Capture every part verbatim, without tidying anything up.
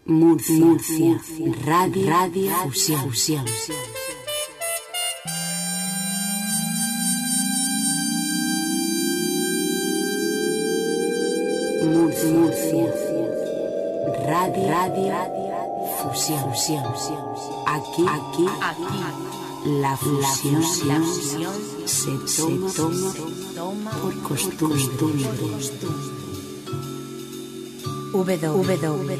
Murcia, Murcia, Radio, Radio Fusión. Fusión. Murcia, Murcia, Radio, Radio Fusión. Fusión. Aquí, aquí, aquí, la fusión, la fusión se toma, se toma, toma por costumbre. W W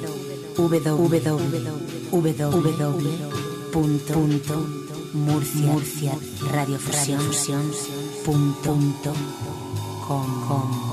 W punto Murcia Radio Fusión punto com.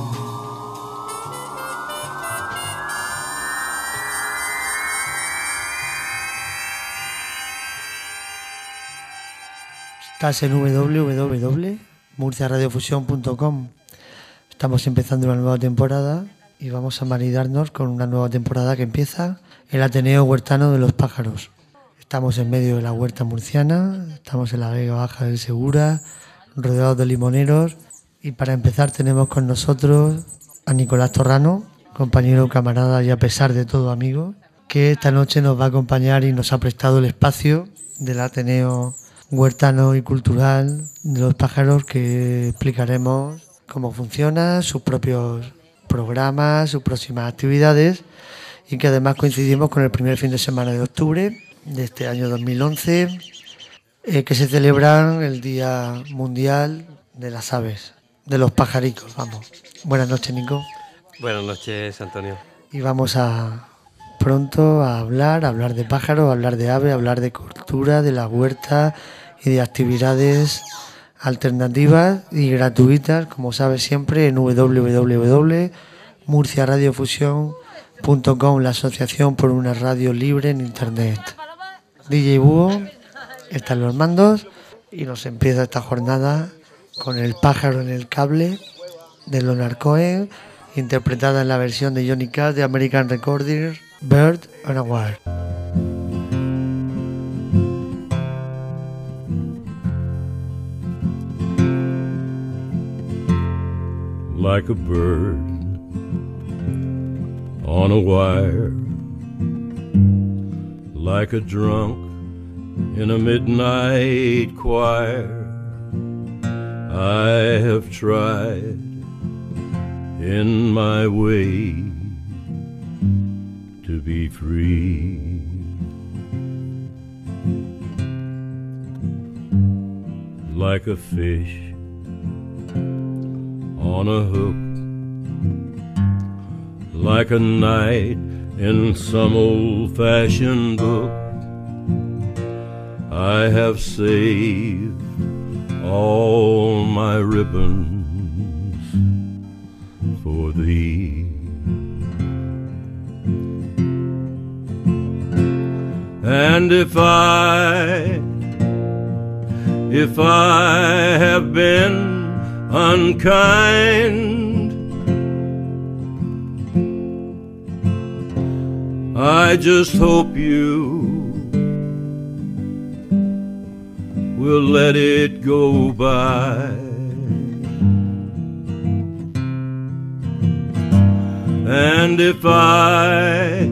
Estás en w w w punto murcia radio fusión punto com. Estamos empezando una nueva temporada y vamos a maridarnos con una nueva temporada que empieza el Ateneo Huertano de los Pájaros. Estamos en medio de la huerta murciana, estamos en la Vega Baja del Segura, rodeados de limoneros, y para empezar tenemos con nosotros a Nicolás Torrano, compañero, camarada y a pesar de todo amigo, que esta noche nos va a acompañar y nos ha prestado el espacio del Ateneo Huertano y Cultural de los Pájaros, que explicaremos cómo funciona, sus propios programas, sus próximas actividades, y que además coincidimos con el primer fin de semana de octubre de este año dos mil once, eh, que se celebra el Día Mundial de las Aves, de los pajaricos. Vamos. Buenas noches, Nico. Buenas noches, Antonio. Y vamos a pronto a hablar, a hablar de pájaros, a hablar de aves, a hablar de cultura, de la huerta y de actividades alternativas y gratuitas, como sabes, siempre en w w w punto murcia radio fusión punto com, la asociación por una radio libre en internet. D J Búho está en los mandos y nos empieza esta jornada con El pájaro en el cable de Leonard Cohen, interpretada en la versión de Johnny Cash de American Recordings, Bird on a Wire. Like a bird on a wire, like a drunk in a midnight choir, I have tried in my way to be free. Like a fish on a hook, like a knight in some old-fashioned book, I have saved all my ribbons for thee. And if I, if I have been unkind, I just hope you will let it go by. And if I,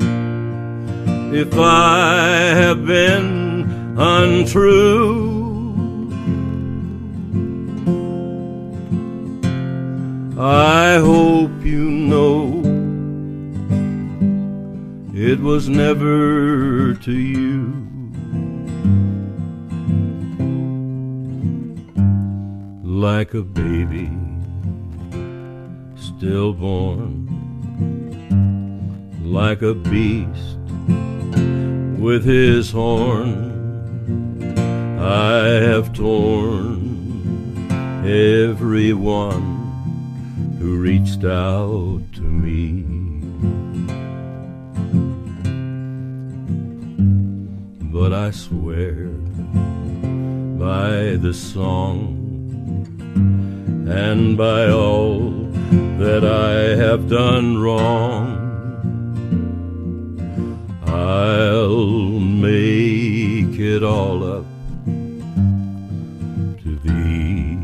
if I have been untrue, I hope you know it was never to you. Like a baby stillborn, like a beast with his horn, I have torn everyone who reached out to me. But I swear by the song and by all that I have done wrong, I'll make it all up to thee.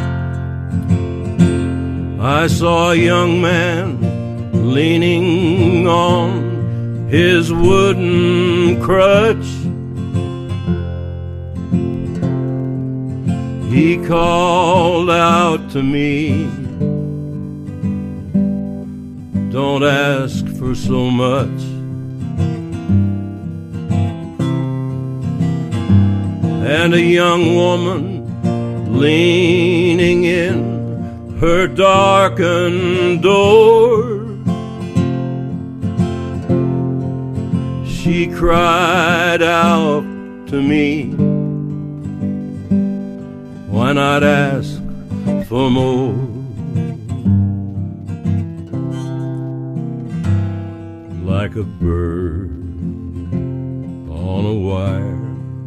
I saw a young man leaning leaning on his wooden crutch. He called out to me, don't ask for so much. And a young woman leaning in her darkened door, she cried out to me, why not ask for more? Like a bird on a wire,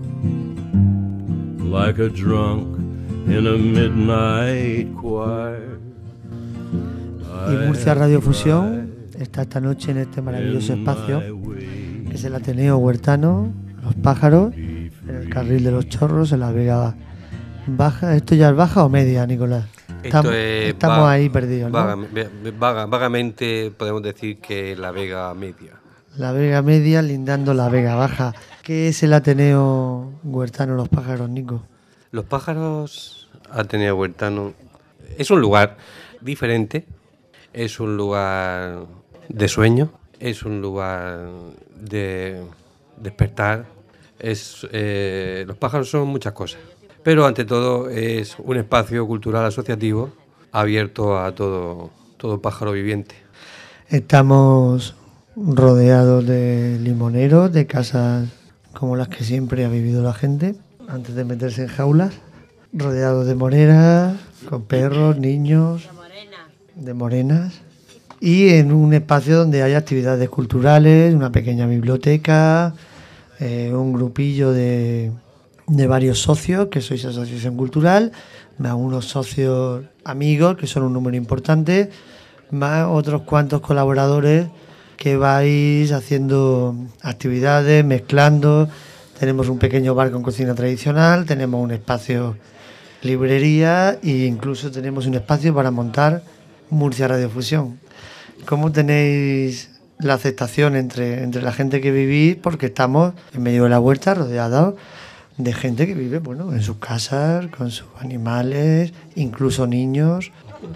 like a drunk in a midnight choir. Y Murcia Radio Fusión está esta noche en este maravilloso espacio que es el Ateneo Huertano, Los Pájaros, en el Carril de los Chorros, en la Vega Baja. ¿Esto ya es baja o media, Nicolás? Estamos, es estamos va, ahí perdidos, ¿no? Vaga, vaga, vagamente podemos decir que la Vega Media. La Vega Media lindando la Vega Baja. ¿Qué es el Ateneo Huertano Los Pájaros, Nico? Los Pájaros, Ateneo Huertano, es un lugar diferente, es un lugar de sueño, es un lugar de despertar. Es, eh, los pájaros son muchas cosas, pero ante todo es un espacio cultural asociativo abierto a todo, todo pájaro viviente. Estamos rodeados de limoneros, de casas como las que siempre ha vivido la gente antes de meterse en jaulas, rodeados de moreras, con perros, niños, de morenas, y en un espacio donde hay actividades culturales, una pequeña biblioteca, eh, un grupillo de, de varios socios, que sois asociación cultural, más unos socios amigos, que son un número importante, más otros cuantos colaboradores que vais haciendo actividades, mezclando. Tenemos un pequeño bar con cocina tradicional, tenemos un espacio librería e incluso tenemos un espacio para montar Murcia Radio Fusión. ¿Cómo tenéis la aceptación entre, entre la gente que vivís? Porque estamos en medio de la huerta rodeados de gente que vive, bueno, en sus casas, con sus animales, incluso niños.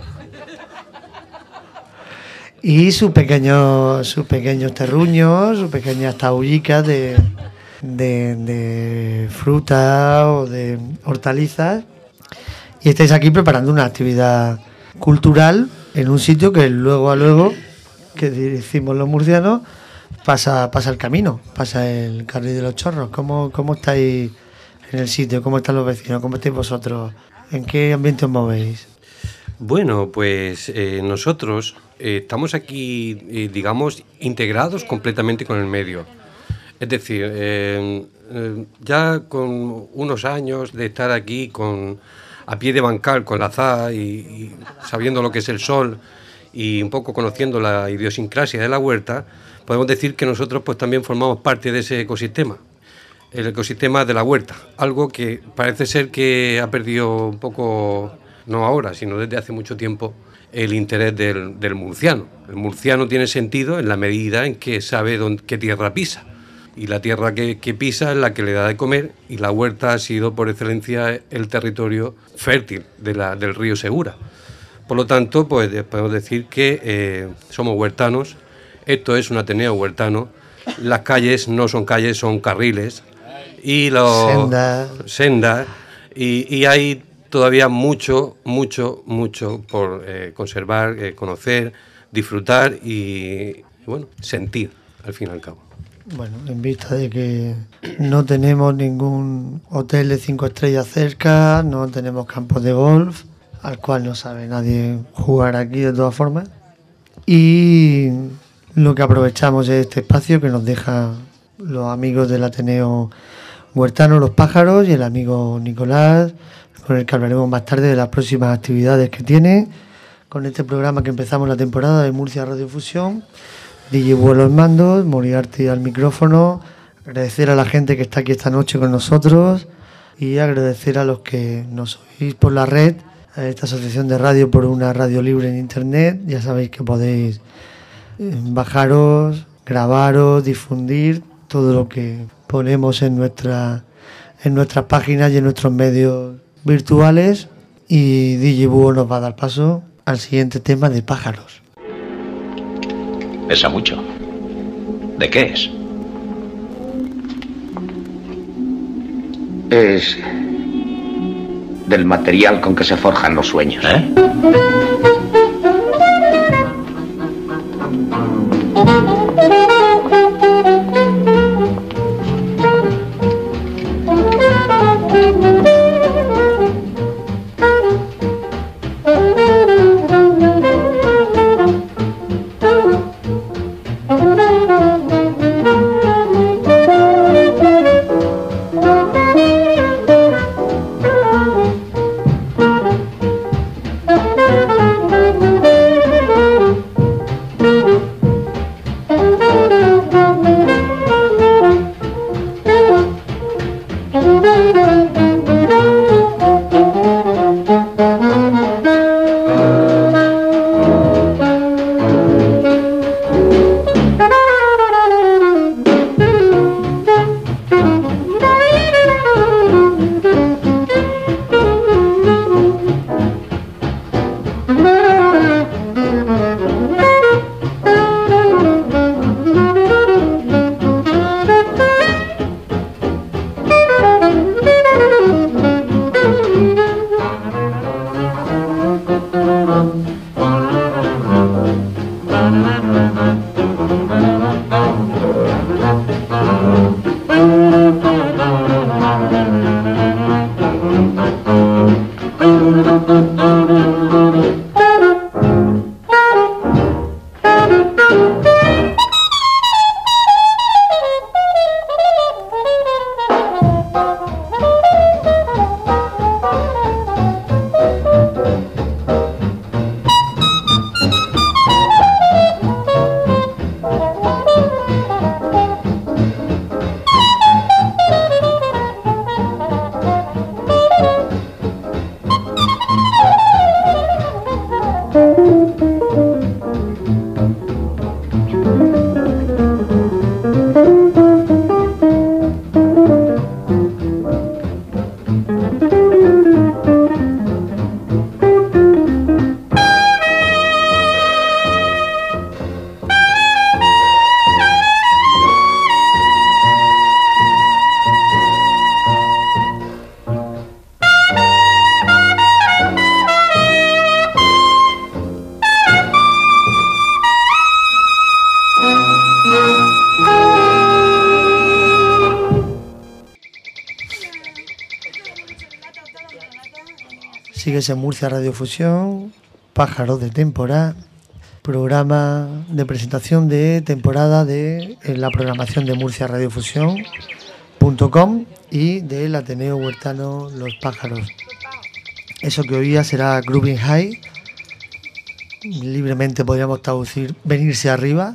Y sus pequeños, sus pequeños terruños, sus pequeñas taullicas de, de, de fruta o de hortalizas. Y estáis aquí preparando una actividad cultural en un sitio que luego a luego, que decimos los murcianos, pasa, pasa el camino, pasa el Carril de los Chorros. ¿Cómo, cómo estáis en el sitio? ¿Cómo están los vecinos? ¿Cómo estáis vosotros? ¿En qué ambiente os movéis? Bueno, pues eh, nosotros eh, estamos aquí, eh, digamos, integrados completamente con el medio. Es decir, eh, eh, ya con unos años de estar aquí con a pie de bancal con la azada y, y sabiendo lo que es el sol y un poco conociendo la idiosincrasia de la huerta, podemos decir que nosotros pues también formamos parte de ese ecosistema, el ecosistema de la huerta, algo que parece ser que ha perdido un poco, no ahora, sino desde hace mucho tiempo, el interés del, del murciano. El murciano tiene sentido en la medida en que sabe dónde, qué tierra pisa. Y la tierra que, que pisa es la que le da de comer, y la huerta ha sido por excelencia el territorio fértil de la, del río Segura. Por lo tanto, pues podemos decir que eh, somos huertanos. Esto es un Ateneo huertano. Las calles no son calles, son carriles y los Senda. sendas y, y hay todavía mucho, mucho, mucho por eh, conservar, eh, conocer, disfrutar y, y bueno, sentir al fin y al cabo. Bueno, en vista de que no tenemos ningún hotel de cinco estrellas cerca, no tenemos campos de golf, al cual no sabe nadie jugar aquí de todas formas, y lo que aprovechamos es este espacio que nos deja los amigos del Ateneo Huertano, Los Pájaros, y el amigo Nicolás, con el que hablaremos más tarde de las próximas actividades que tiene, con este programa que empezamos la temporada de Murcia Radio Fusión. D J Búho a los mandos, Moriarty al micrófono. Agradecer a la gente que está aquí esta noche con nosotros y agradecer a los que nos oís por la red, a esta asociación de radio por una radio libre en internet. Ya sabéis que podéis bajaros, grabaros, difundir todo lo que ponemos en, nuestra, en nuestras páginas y en nuestros medios virtuales. Y Digibúho nos va a dar paso al siguiente tema de pájaros. Pesa mucho. ¿De qué es? Es del material con que se forjan los sueños. ¿Eh? Sigues en Murcia Radio Fusión, Pájaros de Temporada, programa de presentación de temporada de la programación de Murcia Radio Fusión punto com y del Ateneo Huertano Los Pájaros. Eso que oía será Grooving High, libremente podríamos traducir venirse arriba,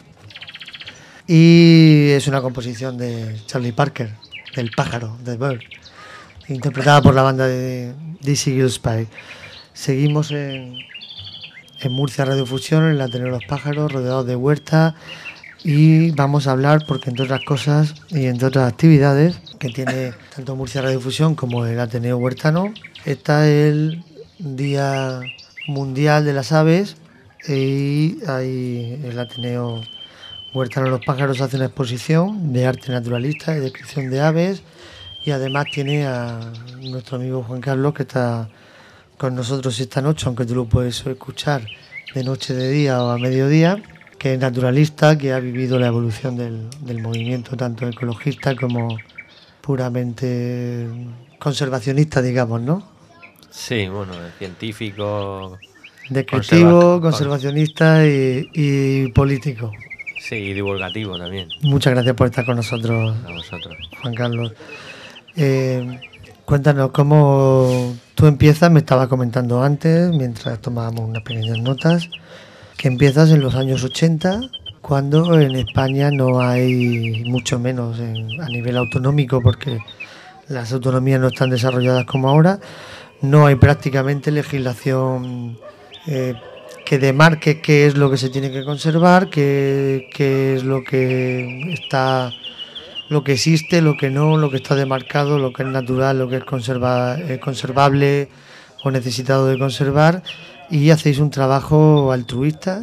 y es una composición de Charlie Parker, del pájaro, de Bird, interpretada por la banda de Dizzy Gillespie. Seguimos en, en Murcia Radio Fusión, en el Ateneo Los Pájaros, rodeados de huerta, y vamos a hablar, porque entre otras cosas y entre otras actividades que tiene tanto Murcia Radio Fusión como el Ateneo Huertano, está el Día Mundial de las Aves, y ahí el Ateneo Huertano Los Pájaros hace una exposición de arte naturalista y descripción de aves, y además tiene a nuestro amigo Juan Carlos, que está con nosotros esta noche, aunque tú lo puedes escuchar de noche, de día o a mediodía, que es naturalista, que ha vivido la evolución del, del movimiento tanto ecologista como puramente conservacionista, digamos, ¿no? Sí, bueno, científico, descriptivo, conservacionista y, y político. Sí, y divulgativo también. Muchas gracias por estar con nosotros, a vosotros, Juan Carlos. Eh, cuéntanos cómo tú empiezas, me estabas comentando antes, mientras tomábamos unas pequeñas notas, que empiezas en los años ochenta, cuando en España no hay, mucho menos en, a nivel autonómico, porque las autonomías no están desarrolladas como ahora, no hay prácticamente legislación eh, que demarque qué es lo que se tiene que conservar, qué, qué es lo que está, lo que existe, lo que no, lo que está demarcado, lo que es natural, lo que es conserva, eh, conservable o necesitado de conservar, y hacéis un trabajo altruista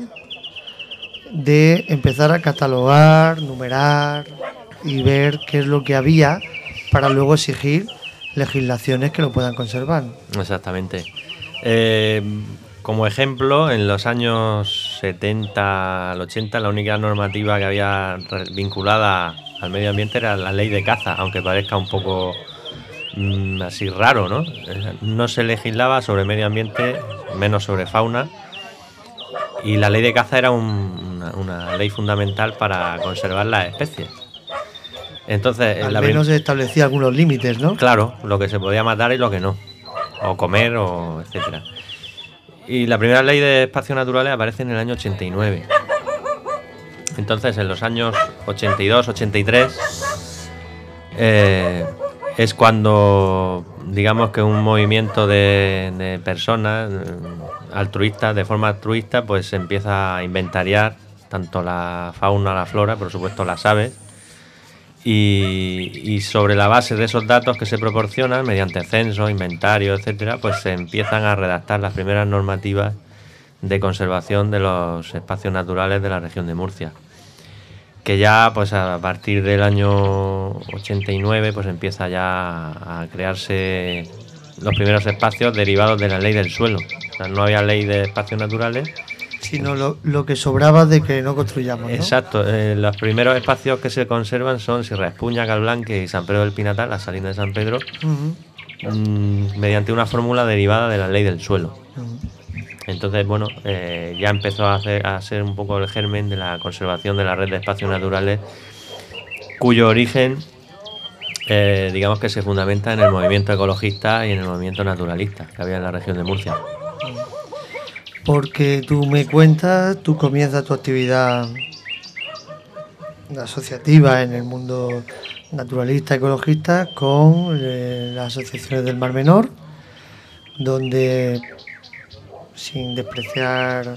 de empezar a catalogar, numerar y ver qué es lo que había para luego exigir legislaciones que lo puedan conservar. Exactamente. Eh, como ejemplo, en los años setenta al ochenta, la única normativa que había vinculada al medio ambiente era la ley de caza, aunque parezca un poco mmm, así raro, ¿no? No se legislaba sobre medio ambiente, menos sobre fauna, y la ley de caza era un, una, una ley fundamental para conservar las especies. Entonces, al la menos se establecía algunos límites, ¿no? Claro, lo que se podía matar y lo que no, o comer, o etcétera. Y la primera ley de espacios naturales aparece en el año ochenta y nueve. Entonces, en los años ochenta y dos, ochenta y tres, eh, es cuando, digamos que un movimiento de, de personas altruistas, de forma altruista, pues se empieza a inventariar tanto la fauna, la flora, por supuesto las aves, y, y sobre la base de esos datos que se proporcionan mediante censos, inventarios, etcétera, pues se empiezan a redactar las primeras normativas de conservación de los espacios naturales de la región de Murcia, que ya pues a partir del año ochenta y nueve pues empieza ya a crearse los primeros espacios derivados de la ley del suelo. O sea, no había ley de espacios naturales, sino lo, lo que sobraba de que no construyamos, ¿no? Exacto, eh, los primeros espacios que se conservan son Sierra Espuña, Calblanque y San Pedro del Pinatar, las Salinas de San Pedro, uh-huh. mmm, mediante una fórmula derivada de la ley del suelo. Uh-huh. Entonces, bueno, eh, ya empezó a, hacer, a ser un poco el germen de la conservación de la red de espacios naturales, cuyo origen, eh, digamos que se fundamenta en el movimiento ecologista y en el movimiento naturalista que había en la región de Murcia. Porque tú me cuentas, tú comienzas tu actividad asociativa en el mundo naturalista, ecologista, con eh, las asociaciones del Mar Menor, donde, sin despreciar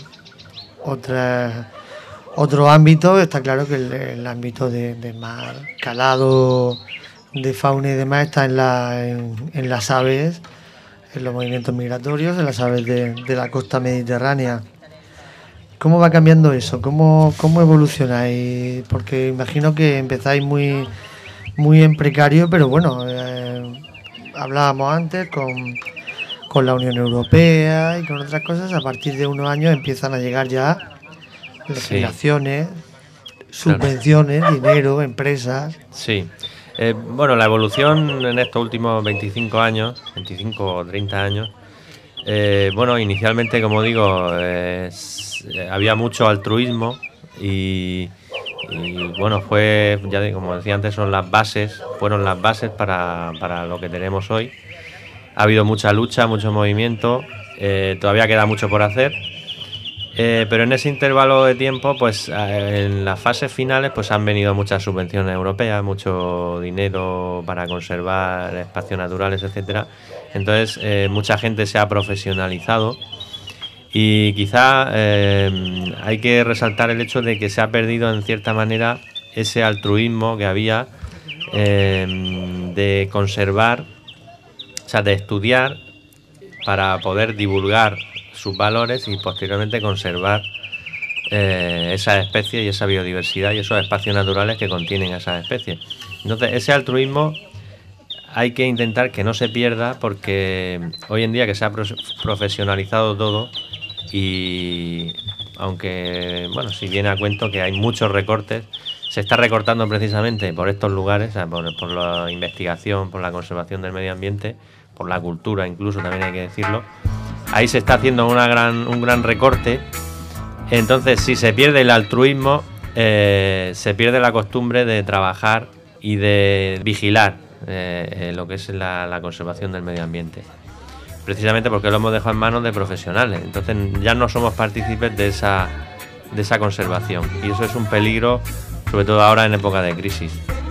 otras otro ámbito, está claro que el, el ámbito de, de mar calado, de fauna y demás, está en, la, en, en las aves, en los movimientos migratorios, en las aves de, de la costa mediterránea. ¿Cómo va cambiando eso? ¿Cómo, cómo evolucionáis? Porque imagino que empezáis muy, muy en precario, pero bueno, eh, hablábamos antes con, con la Unión Europea y con otras cosas. A partir de unos años empiezan a llegar ya legislaciones, sí, subvenciones, claro, dinero, empresas. Sí. Eh, bueno, la evolución en estos últimos veinticinco años, veinticinco o treinta años, eh, bueno, inicialmente, como digo, eh, había mucho altruismo y, y bueno, fue, ya como decía antes, son las bases, fueron las bases para, para lo que tenemos hoy. Ha habido mucha lucha, mucho movimiento, eh, todavía queda mucho por hacer. Eh, pero en ese intervalo de tiempo, pues eh, en las fases finales, pues han venido muchas subvenciones europeas, mucho dinero para conservar espacios naturales, etcétera. Entonces, eh, mucha gente se ha profesionalizado y quizá eh, hay que resaltar el hecho de que se ha perdido en cierta manera ese altruismo que había eh, de conservar, o sea, de estudiar para poder divulgar sus valores y posteriormente conservar eh, esas especies y esa biodiversidad y esos espacios naturales que contienen esas especies. Entonces, ese altruismo hay que intentar que no se pierda, porque hoy en día que se ha profesionalizado todo, y aunque, bueno, si viene a cuento que hay muchos recortes, se está recortando precisamente por estos lugares, o sea, por, por la investigación, por la conservación del medio ambiente, por la cultura incluso, también hay que decirlo. Ahí se está haciendo una gran, un gran recorte. Entonces, si se pierde el altruismo, eh, se pierde la costumbre de trabajar y de vigilar eh, lo que es la, la conservación del medio ambiente. Precisamente porque lo hemos dejado en manos de profesionales. Entonces, ya no somos partícipes de esa, de esa conservación. Y eso es un peligro, sobre todo ahora en época de crisis.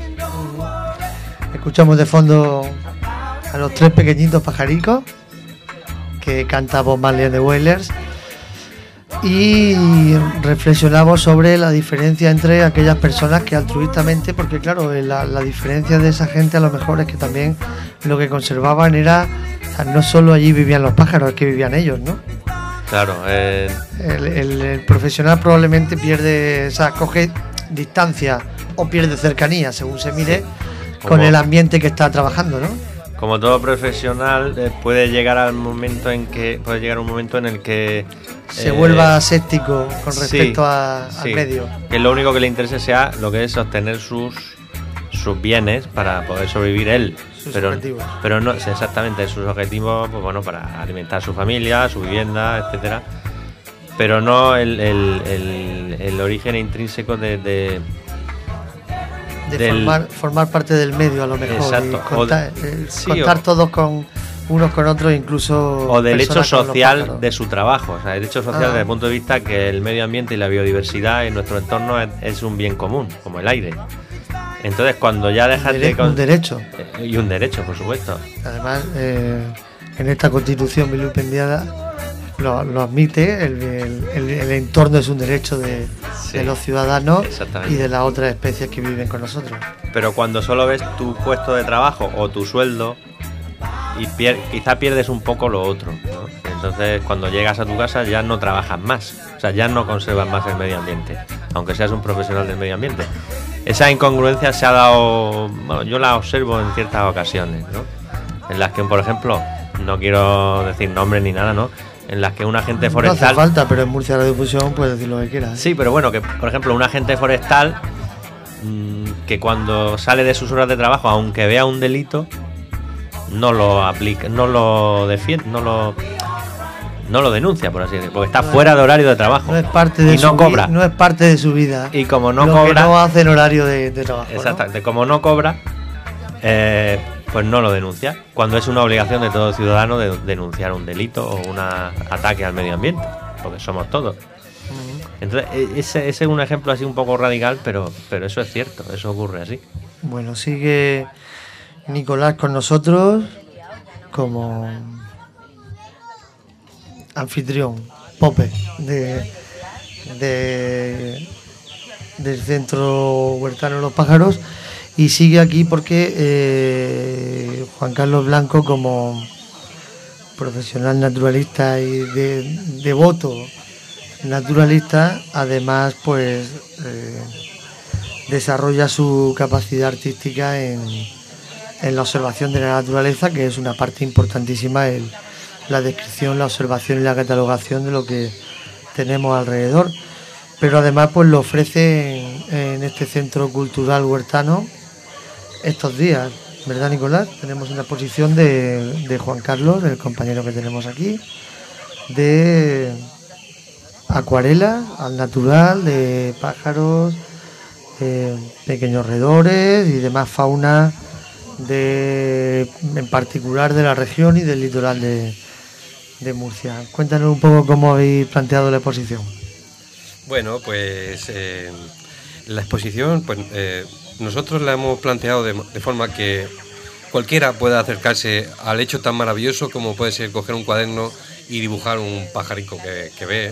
Escuchamos de fondo a los tres pequeñitos pajaricos que canta Bob Marley and the Wailers, y reflexionamos sobre la diferencia entre aquellas personas que altruistamente, porque claro, la, la diferencia de esa gente a lo mejor es que también lo que conservaban era, o sea, no solo allí vivían los pájaros, es que vivían ellos, ¿no? Claro. Eh... El, el, el profesional probablemente pierde, o sea, coge distancia o pierde cercanía, según se mire, sí, con el ambiente que está trabajando, ¿no? Como todo profesional, eh, puede llegar al momento en que puede llegar un momento en el que se eh, vuelva séptico con respecto sí, a, sí, al medio. Que lo único que le interese sea lo que es obtener sus sus bienes para poder sobrevivir él. Sus pero, objetivos. Pero no, exactamente, sus objetivos, pues bueno, para alimentar a su familia, su vivienda, etcétera. Pero no el, el, el, el origen intrínseco de, de de del, formar, formar parte del medio, a lo mejor. Exacto. Y contar, de, eh, sí, contar o, todos con unos con otros, incluso. O del hecho social de su trabajo. O sea, el hecho social ah. desde el punto de vista que el medio ambiente y la biodiversidad en nuestro entorno es, es un bien común, como el aire. Entonces, cuando ya dejas un de. Con, un derecho. Eh, y un derecho, por supuesto. Además, eh, en esta constitución vilipendiada lo, lo admite, el, el, el, el entorno es un derecho de, sí, de los ciudadanos y de las otras especies que viven con nosotros. Pero cuando solo ves tu puesto de trabajo o tu sueldo, y pier quizá pierdes un poco lo otro, ¿no? Entonces, cuando llegas a tu casa ya no trabajas más, o sea, ya no conservas más el medio ambiente, aunque seas un profesional del medio ambiente. Esa incongruencia se ha dado, bueno, yo la observo en ciertas ocasiones, ¿no? En las que, por ejemplo, no quiero decir nombres ni nada, ¿no? En las que un agente forestal... No hace falta, pero en Murcia Radiodifusión puedes decir lo que quieras. Sí, pero bueno, que por ejemplo un agente forestal mmm, que cuando sale de sus horas de trabajo, aunque vea un delito, no lo aplica, no lo defiende, no lo... no lo denuncia, por así decirlo, porque está no fuera es, de horario de trabajo. No es parte de y su no cobra. No es parte de su vida. Y como no lo cobra... que no hace en horario de, de trabajo. Exactamente, ¿no? Como no cobra, eh, pues no lo denuncia. Cuando es una obligación de todo ciudadano de denunciar un delito o un ataque al medio ambiente, porque somos todos. Uh-huh. Entonces, ese, ese es un ejemplo así un poco radical, pero, pero eso es cierto, eso ocurre así. Bueno, sigue Nicolás con nosotros como anfitrión, Pope, de, de del Centro Huertano de los Pájaros, y sigue aquí porque eh, Juan Carlos Blanco, como profesional naturalista y de, devoto naturalista, además pues eh, desarrolla su capacidad artística en, en la observación de la naturaleza, que es una parte importantísima el la descripción, la observación y la catalogación de lo que tenemos alrededor, pero además pues lo ofrece en, en este Centro Cultural Huertano estos días, ¿verdad, Nicolás? Tenemos una exposición de, de Juan Carlos, el compañero que tenemos aquí, de acuarelas al natural, de pájaros, de pequeños roedores y demás fauna, de, en particular de la región y del litoral de de Murcia. Cuéntanos un poco cómo habéis planteado la exposición. Bueno, pues eh, la exposición, pues eh, nosotros la hemos planteado de, de forma que cualquiera pueda acercarse al hecho tan maravilloso como puede ser coger un cuaderno y dibujar un pajarico que, que ve,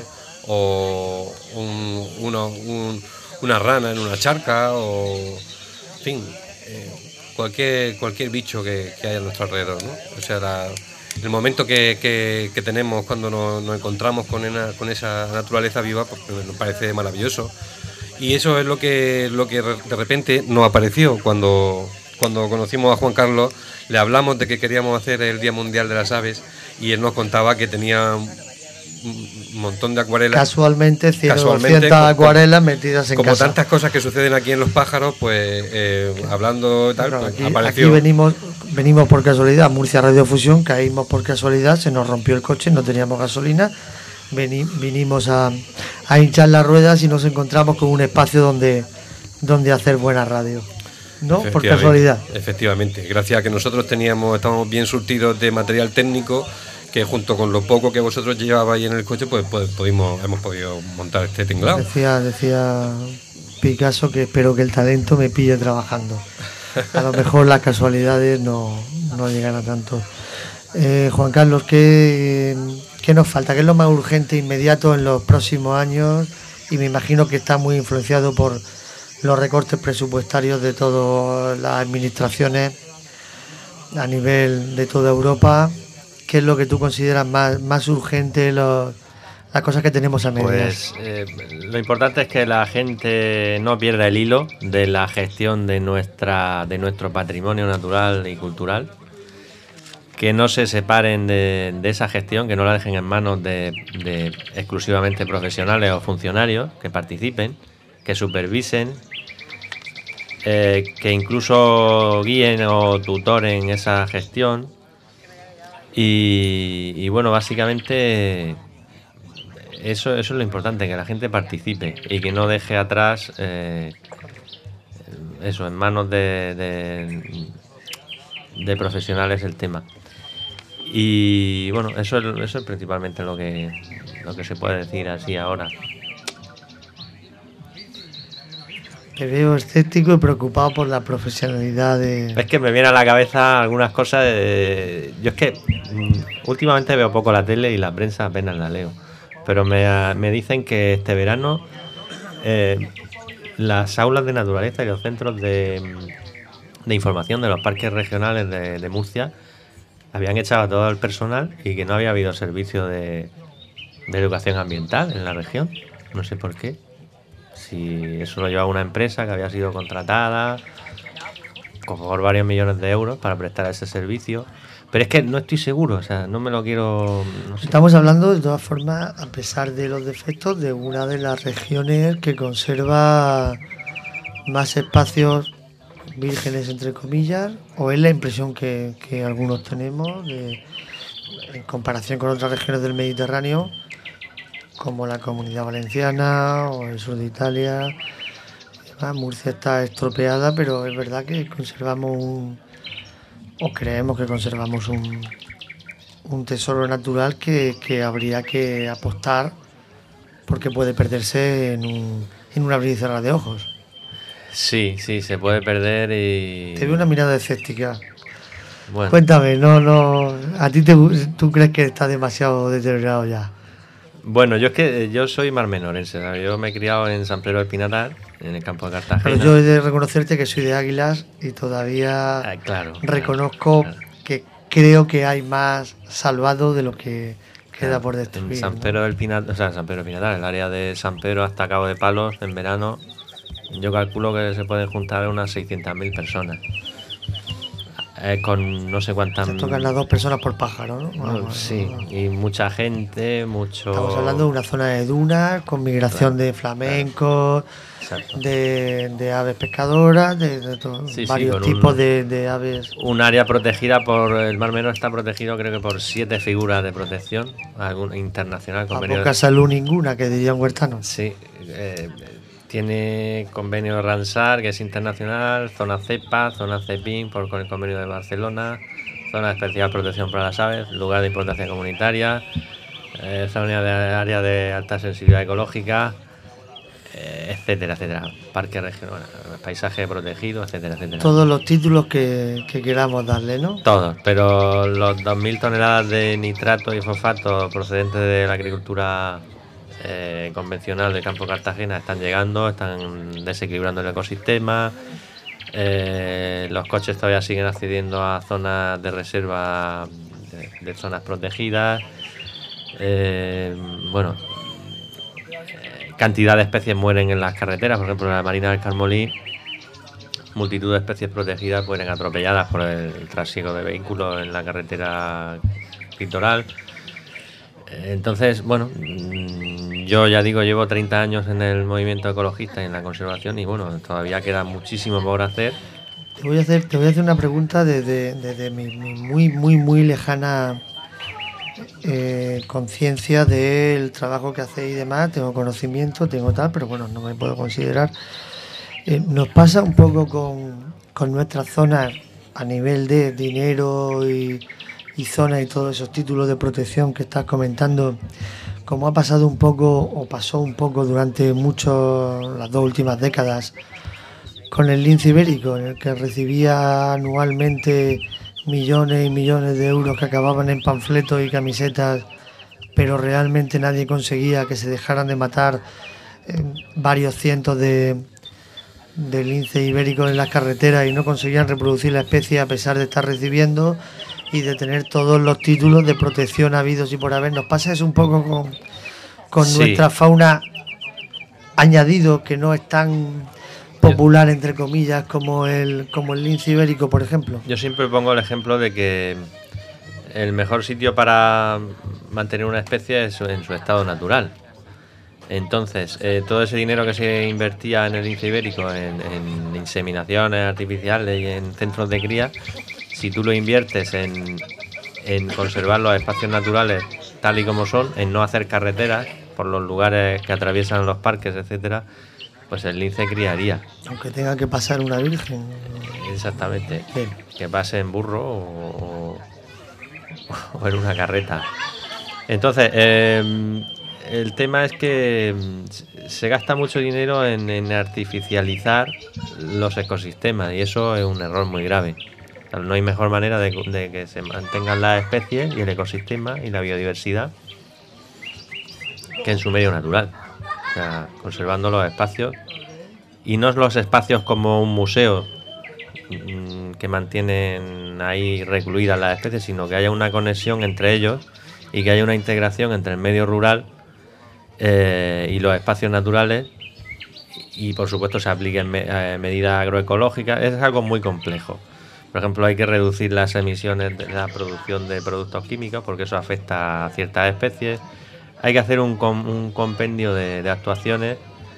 o un, uno, un, una rana en una charca, o en fin, eh, cualquier cualquier bicho que, que haya a nuestro alrededor, ¿no? O sea, la El momento que, que, que tenemos cuando nos, nos encontramos con, una, con esa naturaleza viva, pues nos parece maravilloso. Y eso es lo que, lo que de repente nos apareció cuando, cuando conocimos a Juan Carlos. Le hablamos de que queríamos hacer el Día Mundial de las Aves y él nos contaba que tenía un montón de acuarelas. Casualmente, cien o doscientas acuarelas metidas en como casa. Como tantas cosas que suceden aquí en Los Pájaros, pues eh, hablando y tal, bueno, pues, aquí, apareció. Aquí venimos, venimos por casualidad, Murcia Radiofusión, caímos por casualidad, se nos rompió el coche, no teníamos gasolina, veni, vinimos a, a hinchar las ruedas y nos encontramos con un espacio donde, donde hacer buena radio. ¿No? Por casualidad. Efectivamente, gracias a que nosotros teníamos, estábamos bien surtidos de material técnico, que junto con lo poco que vosotros llevabais en el coche, pues, pues pudimos, hemos podido montar este tinglado. Decía, decía Picasso que espero que el talento me pille trabajando. A lo mejor las casualidades no, no llegan a tanto. Eh, Juan Carlos, ¿qué, ¿qué nos falta? ¿Qué es lo más urgente e inmediato en los próximos años? Y me imagino que está muy influenciado por los recortes presupuestarios de todas las administraciones a nivel de toda Europa. ¿Qué es lo que tú consideras más, más urgente, los, las cosas que tenemos a medias? Pues eh, lo importante es que la gente no pierda el hilo de la gestión de nuestra de nuestro patrimonio natural y cultural, que no se separen de, de esa gestión, que no la dejen en manos de, de exclusivamente profesionales o funcionarios, que participen, que supervisen, eh, que incluso guíen o tutoren esa gestión. Y, y bueno, básicamente eso, eso es lo importante, que la gente participe y que no deje atrás eh, eso en manos de, de, de profesionales el tema. Y bueno, eso es, eso es principalmente lo que, lo que se puede decir así ahora. Te veo escéptico y preocupado por la profesionalidad de... Es que me vienen a la cabeza algunas cosas de... Yo es que mm, últimamente veo poco la tele y la prensa apenas la leo, pero me, me dicen que este verano eh, las aulas de naturaleza y los centros de, de información de los parques regionales de, de Murcia habían echado a todo el personal y que no había habido servicio de, de educación ambiental en la región. No sé por qué. Si eso lo llevaba una empresa que había sido contratada por varios millones de euros para prestar ese servicio. Pero es que no estoy seguro, o sea, no me lo quiero... No sé. Estamos hablando, de todas formas, a pesar de los defectos, de una de las regiones que conserva más espacios vírgenes, entre comillas, o es la impresión que, que algunos tenemos, de, en comparación con otras regiones del Mediterráneo, como la Comunidad Valenciana o el sur de Italia. Además, Murcia está estropeada, pero es verdad que conservamos un, o creemos que conservamos un, un tesoro natural que, que habría que apostar, porque puede perderse en un, en un abrir y cerrar de ojos. Sí, sí, se puede perder y... Te veo una mirada escéptica. Bueno. Cuéntame, no, no, ¿a ti te, tú crees que está demasiado deteriorado ya? Bueno, yo es que yo soy marmenorense, ¿sabes? Yo me he criado en San Pedro del Pinatar, en el campo de Cartagena. Pero yo he de reconocerte que soy de Águilas y todavía ah, claro, reconozco claro. que creo que hay más salvado de lo que queda Claro, por destruir. En San ¿no? Pedro del Pinatar, o sea, San Pedro del Pinatar, el área de San Pedro hasta Cabo de Palos, en verano, yo calculo que se pueden juntar unas seiscientas mil personas. Eh, con no sé cuántas... Se tocan las dos personas por pájaro, ¿no? No, Bueno, sí, bueno. y mucha gente, mucho... Estamos hablando de una zona de dunas, con migración Claro, de flamencos, Exacto. de, de aves pescadoras, de, de to- Sí, sí, varios con tipos un- de, de aves. Un área protegida por... El Mar Menor está protegido creo que por siete figuras de protección algún, internacional. A Convenio poca salud ninguna, que dirían huertanos. Sí, eh, tiene convenio Ramsar, que es internacional, zona CEPA, zona CEPIN, por, con el convenio de Barcelona, zona de especial protección para las aves, lugar de importancia comunitaria, eh, zona de área de alta sensibilidad ecológica, eh, etcétera, etcétera, parque regional, paisaje protegido, etcétera, etcétera. Todos los títulos que, que queramos darle, ¿no? Todos, pero los dos mil toneladas de nitrato y fosfato procedentes de la agricultura eh, convencional del campo Cartagena están llegando, están desequilibrando el ecosistema. Eh, los coches todavía siguen accediendo a zonas de reserva de, de zonas protegidas. Eh, bueno, eh, cantidad de especies mueren en las carreteras, por ejemplo en la Marina del Carmolí. Multitud de especies protegidas mueren atropelladas por el trasiego de vehículos en la carretera litoral. Entonces, bueno, yo ya digo, llevo treinta años en el movimiento ecologista y en la conservación y bueno, todavía queda muchísimo por hacer. Te voy a hacer, te voy a hacer una pregunta desde, desde mi, mi muy, muy, muy lejana eh, conciencia del trabajo que hacéis y demás. Tengo conocimiento, tengo tal, pero bueno, no me puedo considerar. Eh, nos pasa un poco con, con nuestras zonas a nivel de dinero y, y zonas y todos esos títulos de protección que estás comentando, como ha pasado un poco o pasó un poco durante mucho las dos últimas décadas con el lince ibérico, en el que recibía anualmente millones y millones de euros que acababan en panfletos y camisetas pero realmente nadie conseguía que se dejaran de matar eh, varios cientos de, de linces ibéricos en las carreteras y no conseguían reproducir la especie a pesar de estar recibiendo y de tener todos los títulos de protección habidos y por haber. Nos pasa eso un poco con, con sí. nuestra fauna añadido, que no es tan popular, entre comillas, como el, como el lince ibérico, por ejemplo. Yo siempre pongo el ejemplo de que el mejor sitio para mantener una especie es en su estado natural. Entonces, eh, todo ese dinero que se invertía en el lince ibérico, en, en inseminaciones artificiales y en centros de cría, si tú lo inviertes en, en conservar los espacios naturales tal y como son, en no hacer carreteras por los lugares que atraviesan los parques, etcétera, pues el lince criaría. Aunque tenga que pasar una virgen. Exactamente. Bien. Que pase en burro o, o en una carreta. Entonces, eh, el tema es que se gasta mucho dinero en, en artificializar los ecosistemas y eso es un error muy grave. O sea, no hay mejor manera de, de que se mantengan las especies y el ecosistema y la biodiversidad que en su medio natural. O sea, conservando los espacios, y no los espacios como un museo mmm, que mantienen ahí recluidas las especies, sino que haya una conexión entre ellos y que haya una integración entre el medio rural eh, y los espacios naturales, y por supuesto se apliquen me, eh, medidas agroecológicas. Es algo muy complejo. Por ejemplo, hay que reducir las emisiones de la producción de productos químicos porque eso afecta a ciertas especies. Hay que hacer un, com, un compendio de, de actuaciones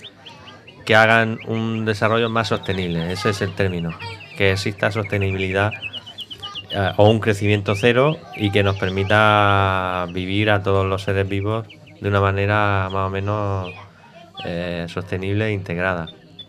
que hagan un desarrollo más sostenible, ese es el término, que exista sostenibilidad eh, o un crecimiento cero y que nos permita vivir a todos los seres vivos de una manera más o menos eh, sostenible e integrada.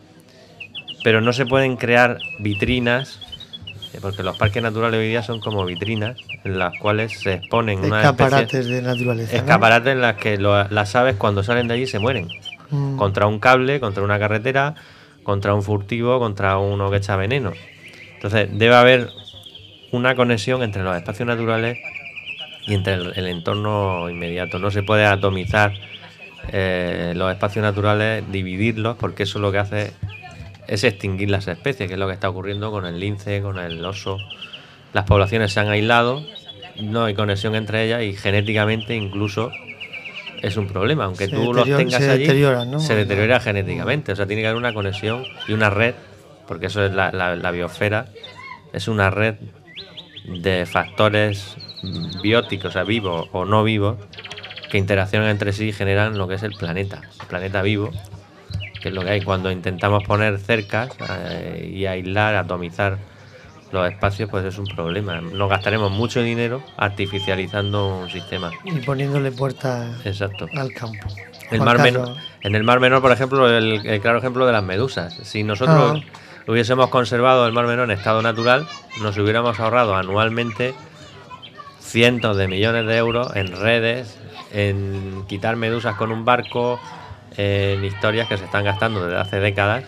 Pero no se pueden crear vitrinas, porque los parques naturales hoy día son como vitrinas en las cuales se exponen unas escaparates de naturaleza, escaparates, ¿no? En las que lo, las aves cuando salen de allí se mueren mm. contra un cable, contra una carretera, contra un furtivo, contra uno que echa veneno. Entonces debe haber una conexión entre los espacios naturales y entre el, el entorno inmediato. No se puede atomizar eh, los espacios naturales, dividirlos, porque eso lo que hace es extinguir las especies, que es lo que está ocurriendo con el lince, con el oso. Las poblaciones se han aislado, no hay conexión entre ellas y genéticamente incluso es un problema. Aunque se tú los tengas se allí, deteriora, ¿no? se deteriora genéticamente. O sea, tiene que haber una conexión y una red, porque eso es la, la, la biosfera, es una red de factores bióticos, o sea, vivos o no vivos, que interaccionan entre sí y generan lo que es el planeta, el planeta vivo, que es lo que hay. Cuando intentamos poner cercas eh, y aislar, atomizar los espacios, pues es un problema. Nos gastaremos mucho dinero artificializando un sistema y poniéndole puertas Exacto. al campo. El mar menor, en el Mar Menor, por ejemplo, el, el claro ejemplo de las medusas. Si nosotros ah. hubiésemos conservado el Mar Menor en estado natural, nos hubiéramos ahorrado anualmente cientos de millones de euros en redes, en quitar medusas con un barco, en historias que se están gastando desde hace décadas.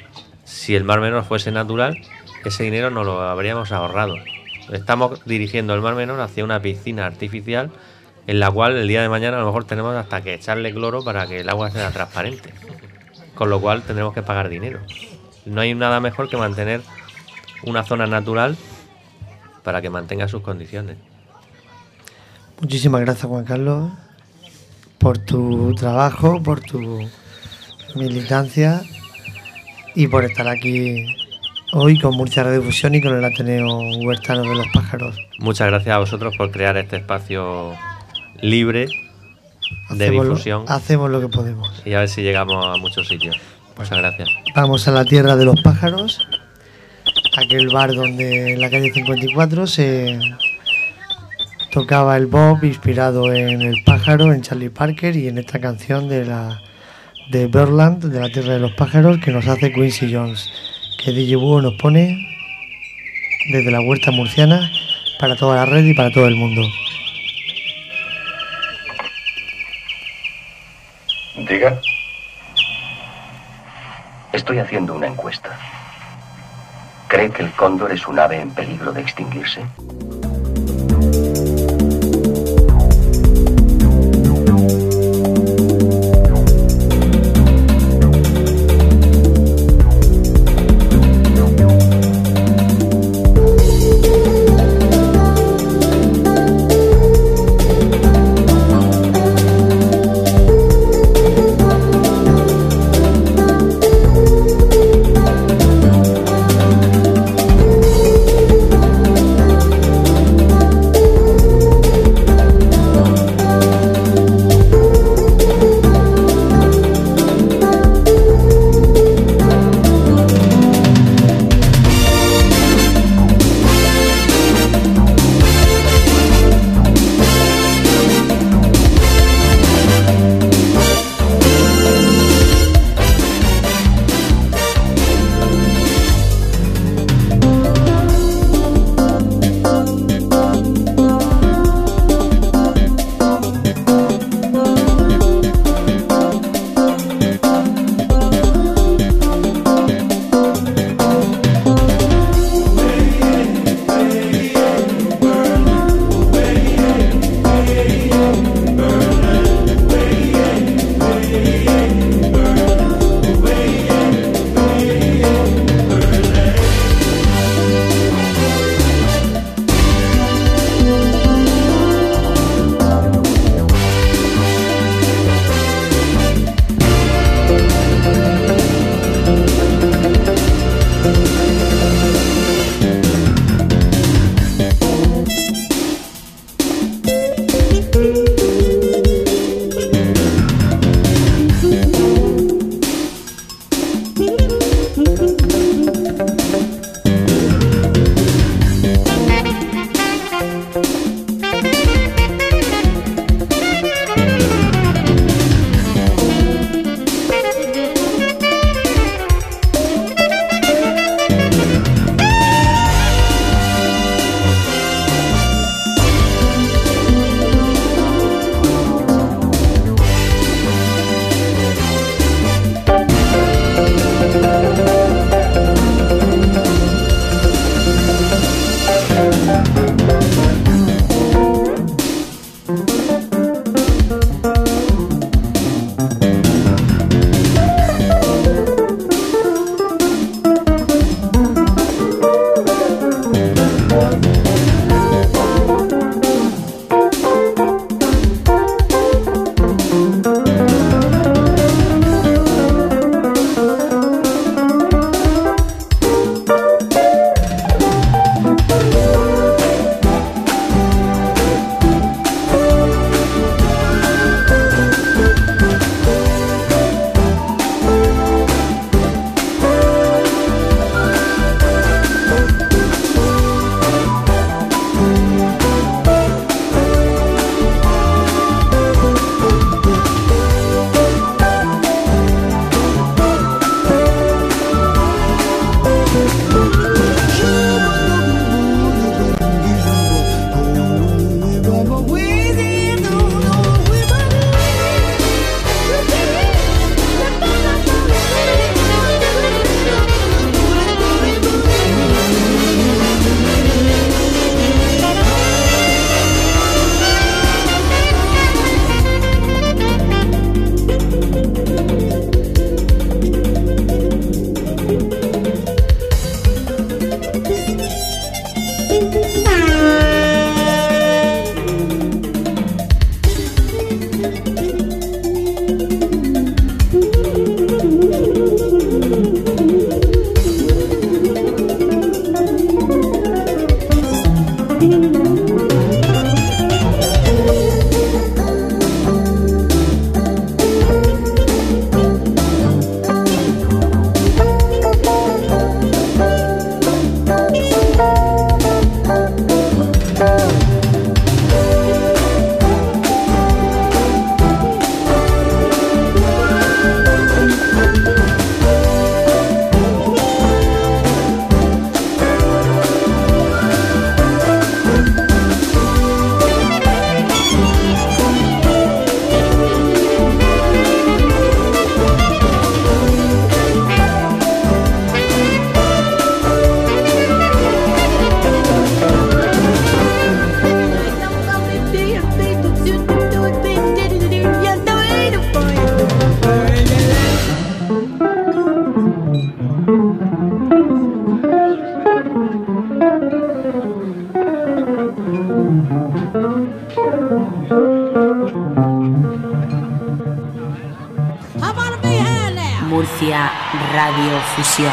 Si el Mar Menor fuese natural, ese dinero no lo habríamos ahorrado. Estamos dirigiendo el Mar Menor hacia una piscina artificial en la cual el día de mañana a lo mejor tenemos hasta que echarle cloro para que el agua sea transparente, con lo cual tendremos que pagar dinero. No hay nada mejor que mantener una zona natural para que mantenga sus condiciones. Muchísimas gracias, Juan Carlos, por tu trabajo, por tu militancia y por estar aquí hoy con Murcia Radio Fusión y con el Ateneo Huertano de los Pájaros. Muchas gracias a vosotros por crear este espacio libre de hacemos difusión. Lo, hacemos lo que podemos. Y a ver si llegamos a muchos sitios. Muchas gracias. Vamos a la tierra de los pájaros, aquel bar donde en la calle cincuenta y cuatro se tocaba el bop inspirado en El Pájaro, en Charlie Parker y en esta canción de la de Birdland, de la tierra de los pájaros, que nos hace Quincy Jones, que D J Búho nos pone desde la huerta murciana para toda la red y para todo el mundo. Diga. Estoy haciendo una encuesta. ¿Cree que el cóndor es un ave en peligro de extinguirse? Murcia Radiofusión,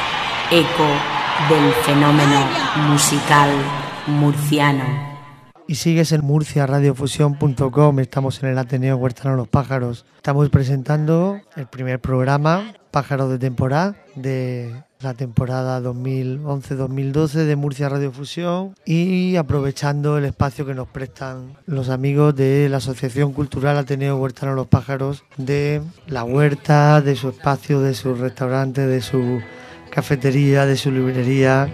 eco del fenómeno musical murciano. Y sigues en murcia radio fusión punto com, estamos en el Ateneo Huertano Los Pájaros. Estamos presentando el primer programa, Pájaros de Temporada, de la temporada dos mil once dos mil doce de Murcia Radiofusión, y aprovechando el espacio que nos prestan los amigos de la Asociación Cultural Ateneo Huertano Los Pájaros, de la huerta, de su espacio, de su restaurante, de su cafetería, de su librería,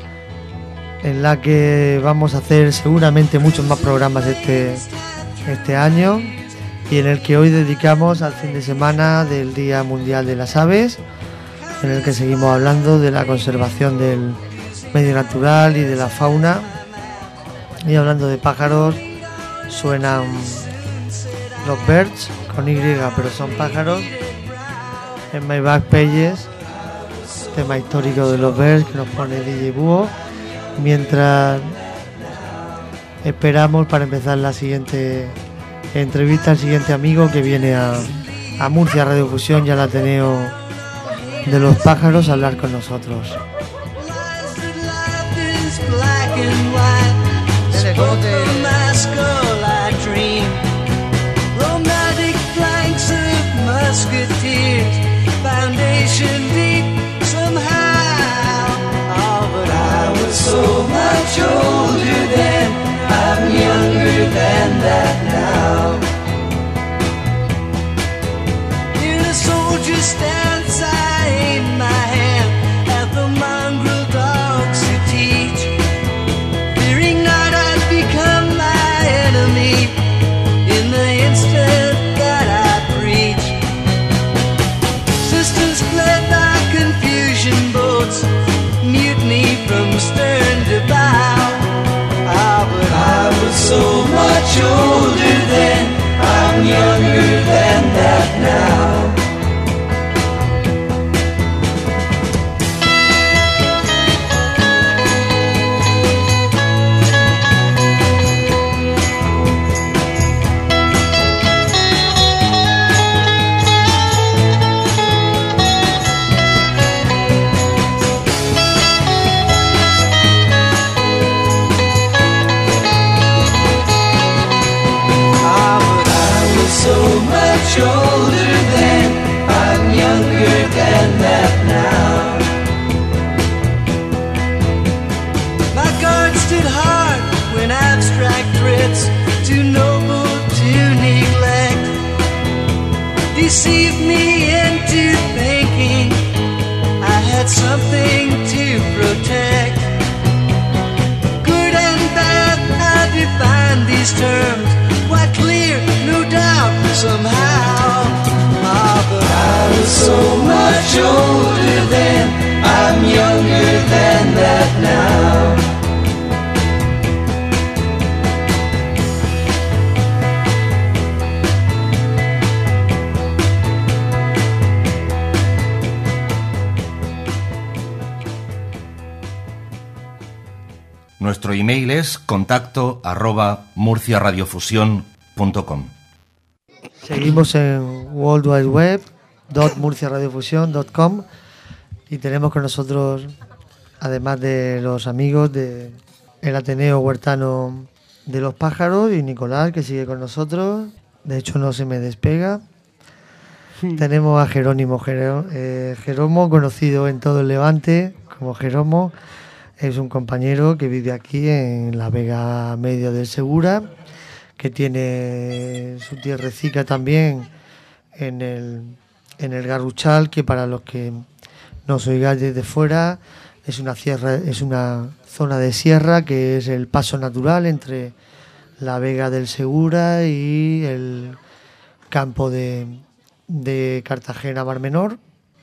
en la que vamos a hacer seguramente muchos más programas este, este año, y en el que hoy dedicamos al fin de semana del Día Mundial de las Aves, en el que seguimos hablando de la conservación del medio natural y de la fauna. Y hablando de pájaros, suenan los Birds con Y, pero son pájaros, en My Back Pages, tema histórico de los Birds que nos pone D J Búho, mientras esperamos para empezar la siguiente entrevista al siguiente amigo que viene a, a Murcia Radiofusión y al Ateneo de Los Pájaros a hablar con nosotros. Musketeers, foundation deep, somehow distance, I aim my hand at the mongrel dogs who teach, fearing not I'd become my enemy in the instant that I preach. Systems fled by confusion boats, mutiny from stern to bow. Ah, but I was so much older then, I'm younger than that now. So much older then, I'm younger than that now. My guard stood hard when abstract threats, too noble to neglect, deceived me into thinking I had something to protect. Good and bad, I define these terms, quite clear, no doubt, somehow. Ah, but I was so much older then, I'm younger than that now. Nuestro email es contacto arroba murciaradiofusión punto com. Seguimos en world wide web punto murciaradiofusión punto com y tenemos con nosotros, además de los amigos de el Ateneo Huertano de los Pájaros, y Nicolás, que sigue con nosotros, de hecho no se me despega. Sí. Tenemos a Jerónimo Jero, eh, Jeromo, conocido en todo el Levante como Jeromo. Es un compañero que vive aquí en la Vega Media del Segura, que tiene su tierrecica también en el, en el Garruchal, que para los que nos oigáis desde fuera es una, sierra, es una zona de sierra que es el paso natural entre la Vega del Segura y el campo de, de Cartagena Mar Menor,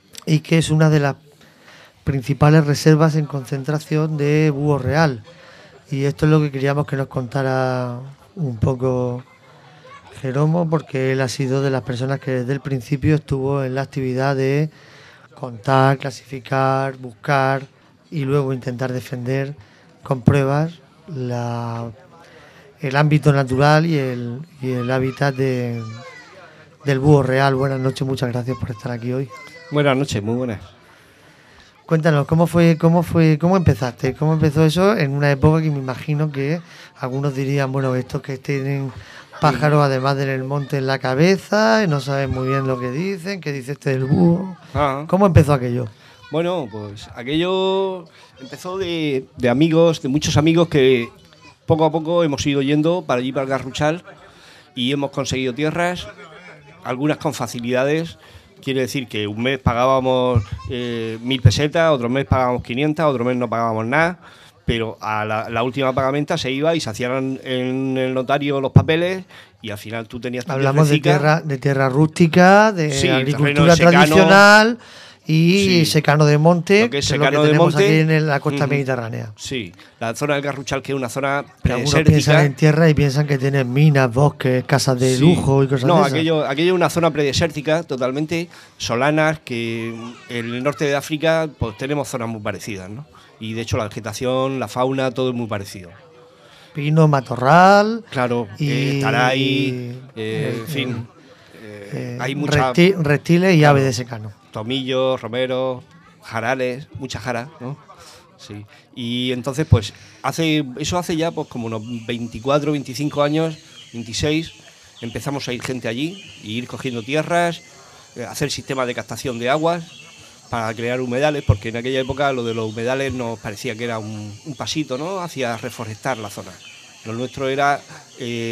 y que es una de las principales reservas en concentración de búho real. Y esto es lo que queríamos que nos contara un poco Jeromo, porque él ha sido de las personas que desde el principio estuvo en la actividad de contar, clasificar, buscar y luego intentar defender con pruebas la, el ámbito natural y el, y el hábitat de, del búho real. Buenas noches, muchas gracias por estar aquí hoy. Buenas noches, muy buenas. Cuéntanos, ¿cómo fue, cómo fue, cómo empezaste? ¿Cómo empezó eso en una época que me imagino que algunos dirían, bueno, estos que tienen pájaros además del monte en la cabeza y no saben muy bien lo que dicen, qué dice este del búho? Ajá. ¿Cómo empezó aquello? Bueno, pues aquello empezó de, de amigos, de muchos amigos que poco a poco hemos ido yendo para allí, para el Garruchal, y hemos conseguido tierras, algunas con facilidades. Quiere decir que un mes pagábamos eh, mil pesetas, otro mes pagábamos quinientas, otro mes no pagábamos nada, pero a la, la última pagamenta se iba y se hacían en el notario los papeles y al final tú tenías tu Hablamos de tierra, de tierra rústica, de sí, agricultura secano, tradicional y sí, secano de monte, lo que es que secano es lo que de tenemos monte, aquí en la costa mm, mediterránea. Sí, la zona del Garruchal, que es una zona que algunos piensan en tierra y piensan que tienen minas, bosques, casas de sí. lujo y cosas no, de esas. aquello, aquello es una zona predesértica, totalmente solanas, que en el norte de África pues tenemos zonas muy parecidas, ¿no? Y de hecho la vegetación, la fauna, todo es muy parecido. Pino, matorral, claro, y eh, taray, eh, eh, en fin, eh, eh, eh, hay muchas repti- reptiles y claro, aves de secano. Tomillos, romeros, jarales, mucha jara, ¿no? Sí. Y entonces, pues, hace eso hace ya pues como unos veinticuatro, veinticinco años, veintiséis, empezamos a ir gente allí y ir cogiendo tierras, eh, hacer sistemas de captación de aguas para crear humedales, porque en aquella época lo de los humedales nos parecía que era un, un pasito, ¿no?, hacia reforestar la zona. Lo nuestro era eh,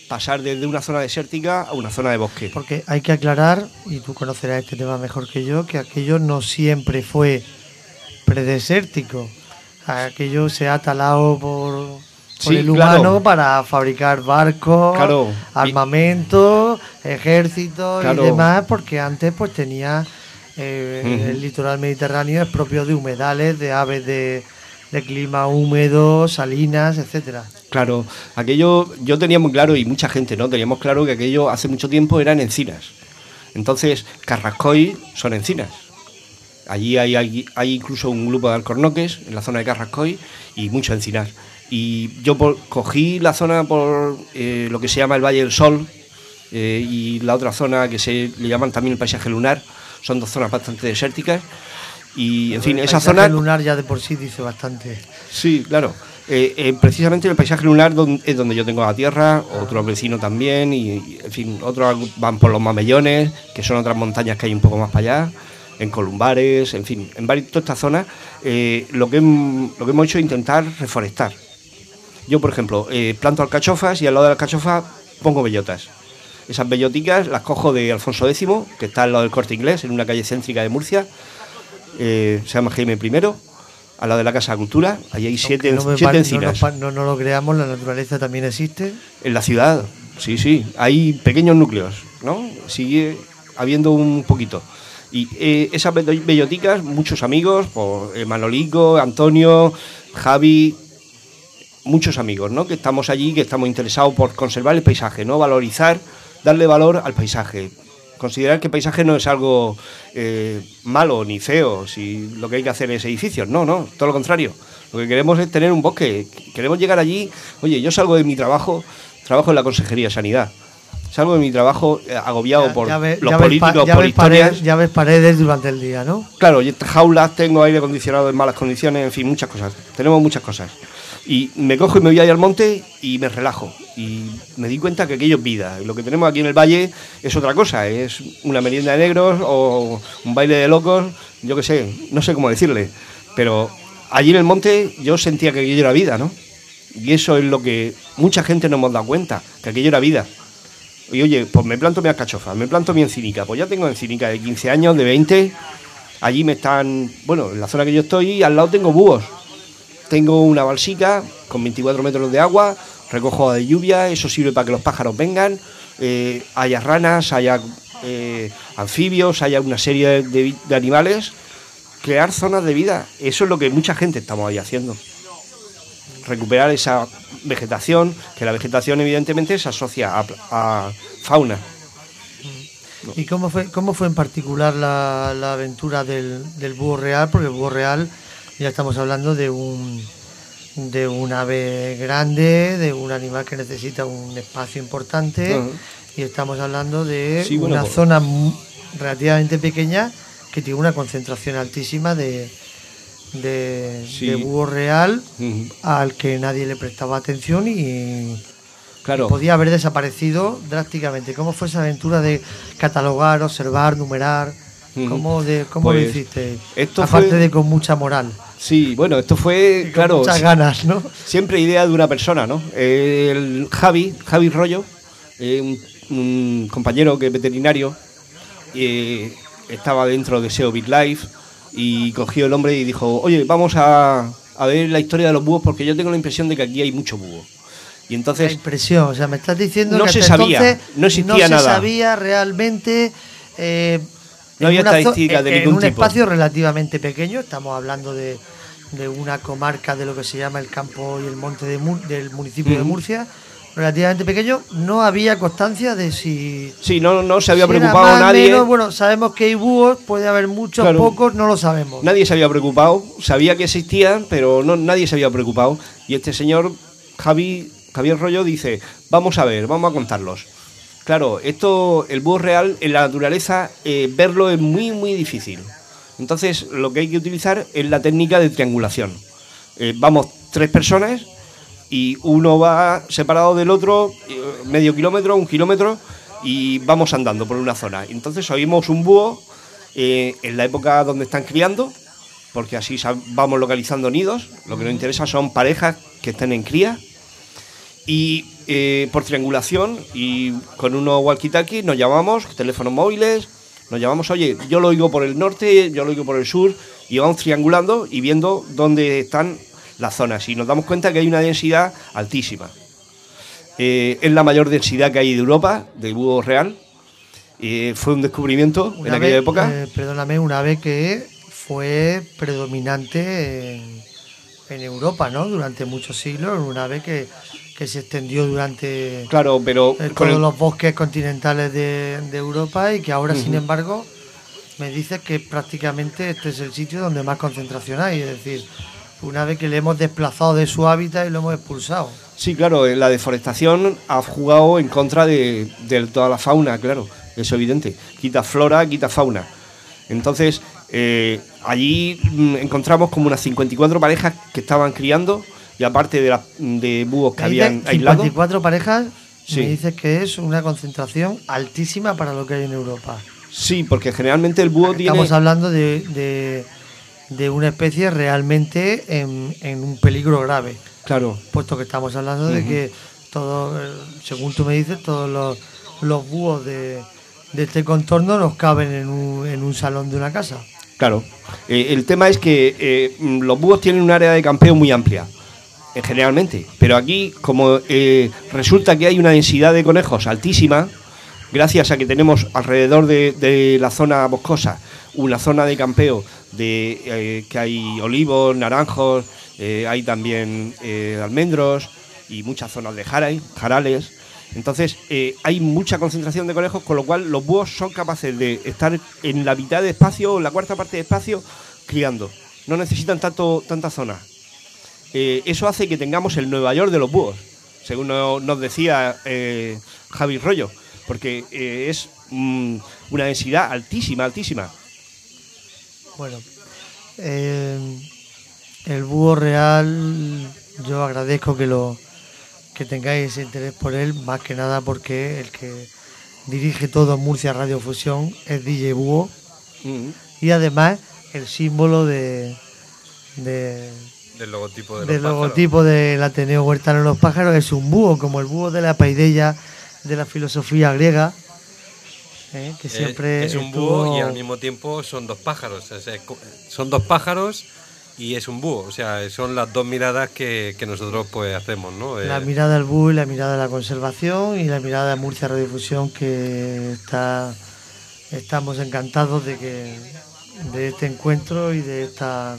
pasar desde una zona desértica a una zona de bosque. Porque hay que aclarar, y tú conocerás este tema mejor que yo, que aquello no siempre fue predesértico. Aquello se ha talado por, por Sí, el humano claro. para fabricar barcos, Claro. armamentos, ejércitos Claro. y demás, porque antes pues tenía eh, Ujú. el litoral mediterráneo es propio de humedales, de aves de, de clima húmedo, salinas, etcétera. Claro, aquello yo tenía muy claro, y mucha gente, ¿no? Teníamos claro que aquello hace mucho tiempo eran encinas. Entonces, Carrascoy son encinas. Allí hay, hay, hay incluso un grupo de alcornoques en la zona de Carrascoy y mucho encinar. Y yo por- cogí la zona por eh, lo que se llama el Valle del Sol eh, y la otra zona que se le llaman también el paisaje lunar. Son dos zonas bastante desérticas. Y, en fin, El esa paisaje zona... lunar ya de por sí dice bastante. Sí, claro. Eh, eh, precisamente el paisaje lunar don- es donde yo tengo la tierra, otro vecino también, y, y, en fin, otros van por los Mamellones, que son otras montañas que hay un poco más para allá, en Columbares, en fin, en varias, toda esta zona, eh, lo, que, hem- lo que hemos hecho es intentar reforestar. Yo, por ejemplo, eh, planto alcachofas y al lado de las alcachofas pongo bellotas. Esas belloticas las cojo de Alfonso X, que está al lado del Corte Inglés, en una calle céntrica de Murcia, eh, se llama Jaime I, al lado de la Casa de Cultura. Allí hay siete, Aunque no, me siete pare- no, encinas. nos pa- no, no lo creamos, la naturaleza también existe. En la ciudad, sí, sí, hay pequeños núcleos, ¿no? Sigue habiendo un poquito. Y eh, esas bello- belloticas, muchos amigos, por eh, Manolico, Antonio, Javi, muchos amigos, ¿no? Que estamos allí, que estamos interesados por conservar el paisaje, ¿no? Valorizar, darle valor al paisaje. Considerar que el paisaje no es algo eh, malo ni feo, si lo que hay que hacer es edificios, no, no, todo lo contrario. Lo que queremos es tener un bosque, queremos llegar allí. Oye, yo salgo de mi trabajo, trabajo en la Consejería de Sanidad, salgo de mi trabajo eh, agobiado por Ya ve- los ya ves políticos, pa- ya por ves paredes, historias. ya ves paredes durante el día, ¿no? Claro, y estas jaulas, tengo aire acondicionado en malas condiciones, en fin, muchas cosas. Tenemos muchas cosas. Y me cojo y me voy ahí al monte y me relajo. Y me di cuenta que aquello es vida. Y lo que tenemos aquí en el valle es otra cosa. Es una merienda de negros o un baile de locos, yo qué sé, no sé cómo decirle. Pero allí en el monte yo sentía que aquello era vida, ¿no? Y eso es lo que mucha gente no hemos dado cuenta, que aquello era vida. Y oye, pues me planto mi alcachofa, me planto mi encinica. Pues ya tengo encinica de quince años, de veinte. Allí me están, bueno, en la zona que yo estoy, al lado tengo búhos. Tengo una balsica con veinticuatro metros de agua, recojo agua de lluvia, eso sirve para que los pájaros vengan, eh, haya ranas, haya eh, anfibios, haya una serie de, de animales. Crear zonas de vida, eso es lo que mucha gente estamos ahí haciendo. Recuperar esa vegetación, que la vegetación evidentemente se asocia a, a fauna. ¿Y cómo fue, cómo fue en particular la, la aventura del, del búho real? Porque el búho real ya estamos hablando de un de un ave grande, de un animal que necesita un espacio importante, Uh-huh. y estamos hablando de Sí, bueno, una pues- zona mu- relativamente pequeña que tiene una concentración altísima de, de, Sí. de búho real, Uh-huh. al que nadie le prestaba atención y Claro. podía haber desaparecido drásticamente. ¿Cómo fue esa aventura de catalogar, observar, numerar? Ujú. ¿Cómo, de, cómo Pues, lo hiciste? esto Aparte fue- de con mucha moral. Sí, bueno, esto fue, Con claro, muchas ganas, ¿no? siempre idea de una persona, ¿no? El Javi, Javi Rollo, eh, un, un compañero que es veterinario, eh, estaba dentro de S E O Big Life y cogió el hombre y dijo, oye, vamos a, a ver la historia de los búhos porque yo tengo la impresión de que aquí hay mucho búho. Y La entonces, impresión, o sea, me estás diciendo No que se hasta sabía, entonces no existía no nada. se sabía realmente. eh, No en había una zo- estadística de en- ningún En un tipo. espacio relativamente pequeño, estamos hablando de, de una comarca de lo que se llama el campo y el monte de Mur- del municipio de Ujú. Murcia, relativamente pequeño, no había constancia de si. sí, no, no se había si era preocupado más, nadie. menos. Bueno, sabemos que hay búhos, puede haber muchos, Claro. pocos, no lo sabemos. Nadie se había preocupado, sabía que existían, pero no, nadie se había preocupado. Y este señor, Javi, Javier Rollo, dice, vamos a ver, vamos a contarlos. Claro, esto, el búho real, en la naturaleza, eh, verlo es muy, muy difícil. Entonces, lo que hay que utilizar es la técnica de triangulación. Eh, vamos tres personas y uno va separado del otro, eh, medio kilómetro, un kilómetro, y vamos andando por una zona. Entonces, oímos un búho eh, en la época donde están criando, porque así sab- vamos localizando nidos. Lo que nos interesa son parejas que estén en cría. y eh, por triangulación y con unos walkie-talkie nos llamamos, teléfonos móviles, nos llamamos, oye, yo lo oigo por el norte, yo lo oigo por el sur, y vamos triangulando y viendo dónde están las zonas. Y nos damos cuenta que hay una densidad altísima. Eh, es la mayor densidad que hay de Europa, de búho real. Eh, fue un descubrimiento una en aquella ave, época. Eh, perdóname, una ave que fue predominante en, en Europa, ¿no? Durante muchos siglos, una ave que, que se extendió durante claro, pero eh, con todos el... los bosques continentales de, de Europa, y que ahora, uh-huh. sin embargo, me dices que prácticamente este es el sitio donde más concentración hay, es decir, una ave que le hemos desplazado de su hábitat y lo hemos expulsado. Sí, claro, la deforestación ha jugado en contra de, de toda la fauna, claro, eso es evidente. Quita flora, quita fauna. Entonces, eh, allí mm, encontramos como unas cincuenta y cuatro parejas que estaban criando, y aparte de, la, de búhos que habían aislado. cincuenta y cuatro parejas, sí. Me dices que es una concentración altísima para lo que hay en Europa. Sí, porque generalmente el búho Estamos tiene... Estamos hablando de, de, de una especie realmente en, en un peligro grave. Claro. Puesto que estamos hablando uh-huh. de que, todo, según tú me dices, todos los, los búhos de, de este contorno nos caben en un, en un salón de una casa. Claro. Eh, el tema es que eh, los búhos tienen un área de campeo muy amplia, eh, generalmente. Pero aquí, como eh, resulta que hay una densidad de conejos altísima, gracias a que tenemos alrededor de, de la zona boscosa una zona de campeo de eh, que hay olivos, naranjos, eh, hay también eh, almendros y muchas zonas de jara, jarales. Entonces eh, hay mucha concentración de conejos, con lo cual los búhos son capaces de estar en la mitad de espacio o en la cuarta parte de espacio criando. No necesitan tanto tanta zona. Eh, eso hace que tengamos el Nueva York de los búhos, según no, nos decía eh, Javi Rollo. Porque eh, es mm, una densidad altísima, altísima. Bueno, eh, el búho real, yo agradezco que lo que tengáis ese interés por él, más que nada porque el que dirige todo Murcia Radio Fusión es D J Búho, mm-hmm. y además el símbolo de, de del logotipo, de del los logotipo del Ateneo Huertano de los Pájaros. Es un búho, como el búho de la paideia de la filosofía griega, ¿eh? que siempre es, es un estuvo... búho y al mismo tiempo son dos pájaros, o sea, son dos pájaros y es un búho, o sea, son las dos miradas que, que nosotros pues hacemos, ¿no? La eh... mirada del búho y la mirada de la conservación y la mirada de Murcia Radiodifusión, que está estamos encantados de que de este encuentro y de esta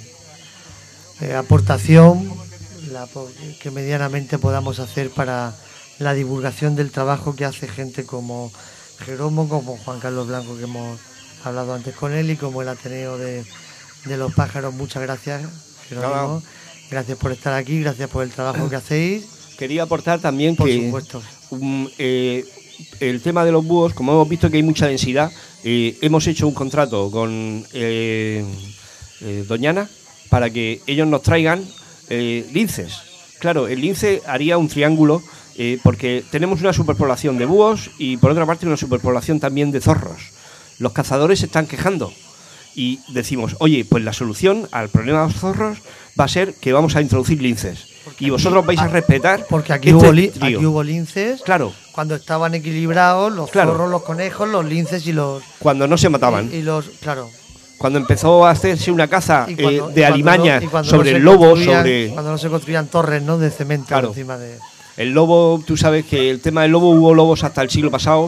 eh, aportación la, que medianamente podamos hacer para la divulgación del trabajo que hace gente como Jeromo, como Juan Carlos Blanco, que hemos hablado antes con él, y como el Ateneo de, de los Pájaros. Muchas gracias, Jerónimo. Gracias por estar aquí, gracias por el trabajo que hacéis. Quería aportar también por que supuesto. Um, eh, el tema de los búhos, como hemos visto que hay mucha densidad, eh, hemos hecho un contrato con eh, eh, Doñana para que ellos nos traigan eh, linces. Claro, el lince haría un triángulo, eh, porque tenemos una superpoblación de búhos y por otra parte una superpoblación también de zorros. Los cazadores se están quejando y decimos, oye, pues la solución al problema de los zorros va a ser que vamos a introducir linces. Porque y vosotros aquí, vais a respetar. Porque aquí, este hubo, li aquí hubo linces. Claro. Cuando estaban equilibrados, los claro. zorros, los conejos, los linces y los. Cuando no se mataban. Y, y los. Claro. Cuando empezó a hacerse una caza cuando, eh, de alimañas no, sobre no el lobo, sobre. Cuando no se construían torres, ¿no? De cemento, claro. encima de. El lobo, tú sabes que el tema del lobo, hubo lobos hasta el siglo pasado.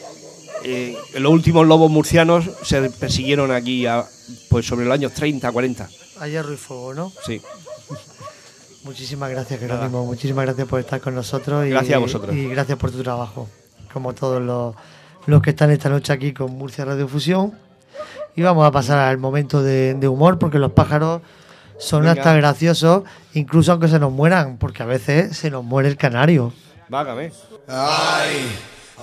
Eh, los últimos lobos murcianos se persiguieron aquí a, pues sobre los años treinta, cuarenta. A hierro y fuego, ¿no? Sí. Muchísimas gracias, Jerónimo. Muchísimas gracias por estar con nosotros. Y, gracias a vosotros. Y gracias por tu trabajo, como todos los, los que están esta noche aquí con Murcia Radiofusión. Y vamos a pasar al momento de, de humor, porque los pájaros son Venga. hasta graciosos, incluso aunque se nos mueran, porque a veces se nos muere el canario. Vágame. Ay,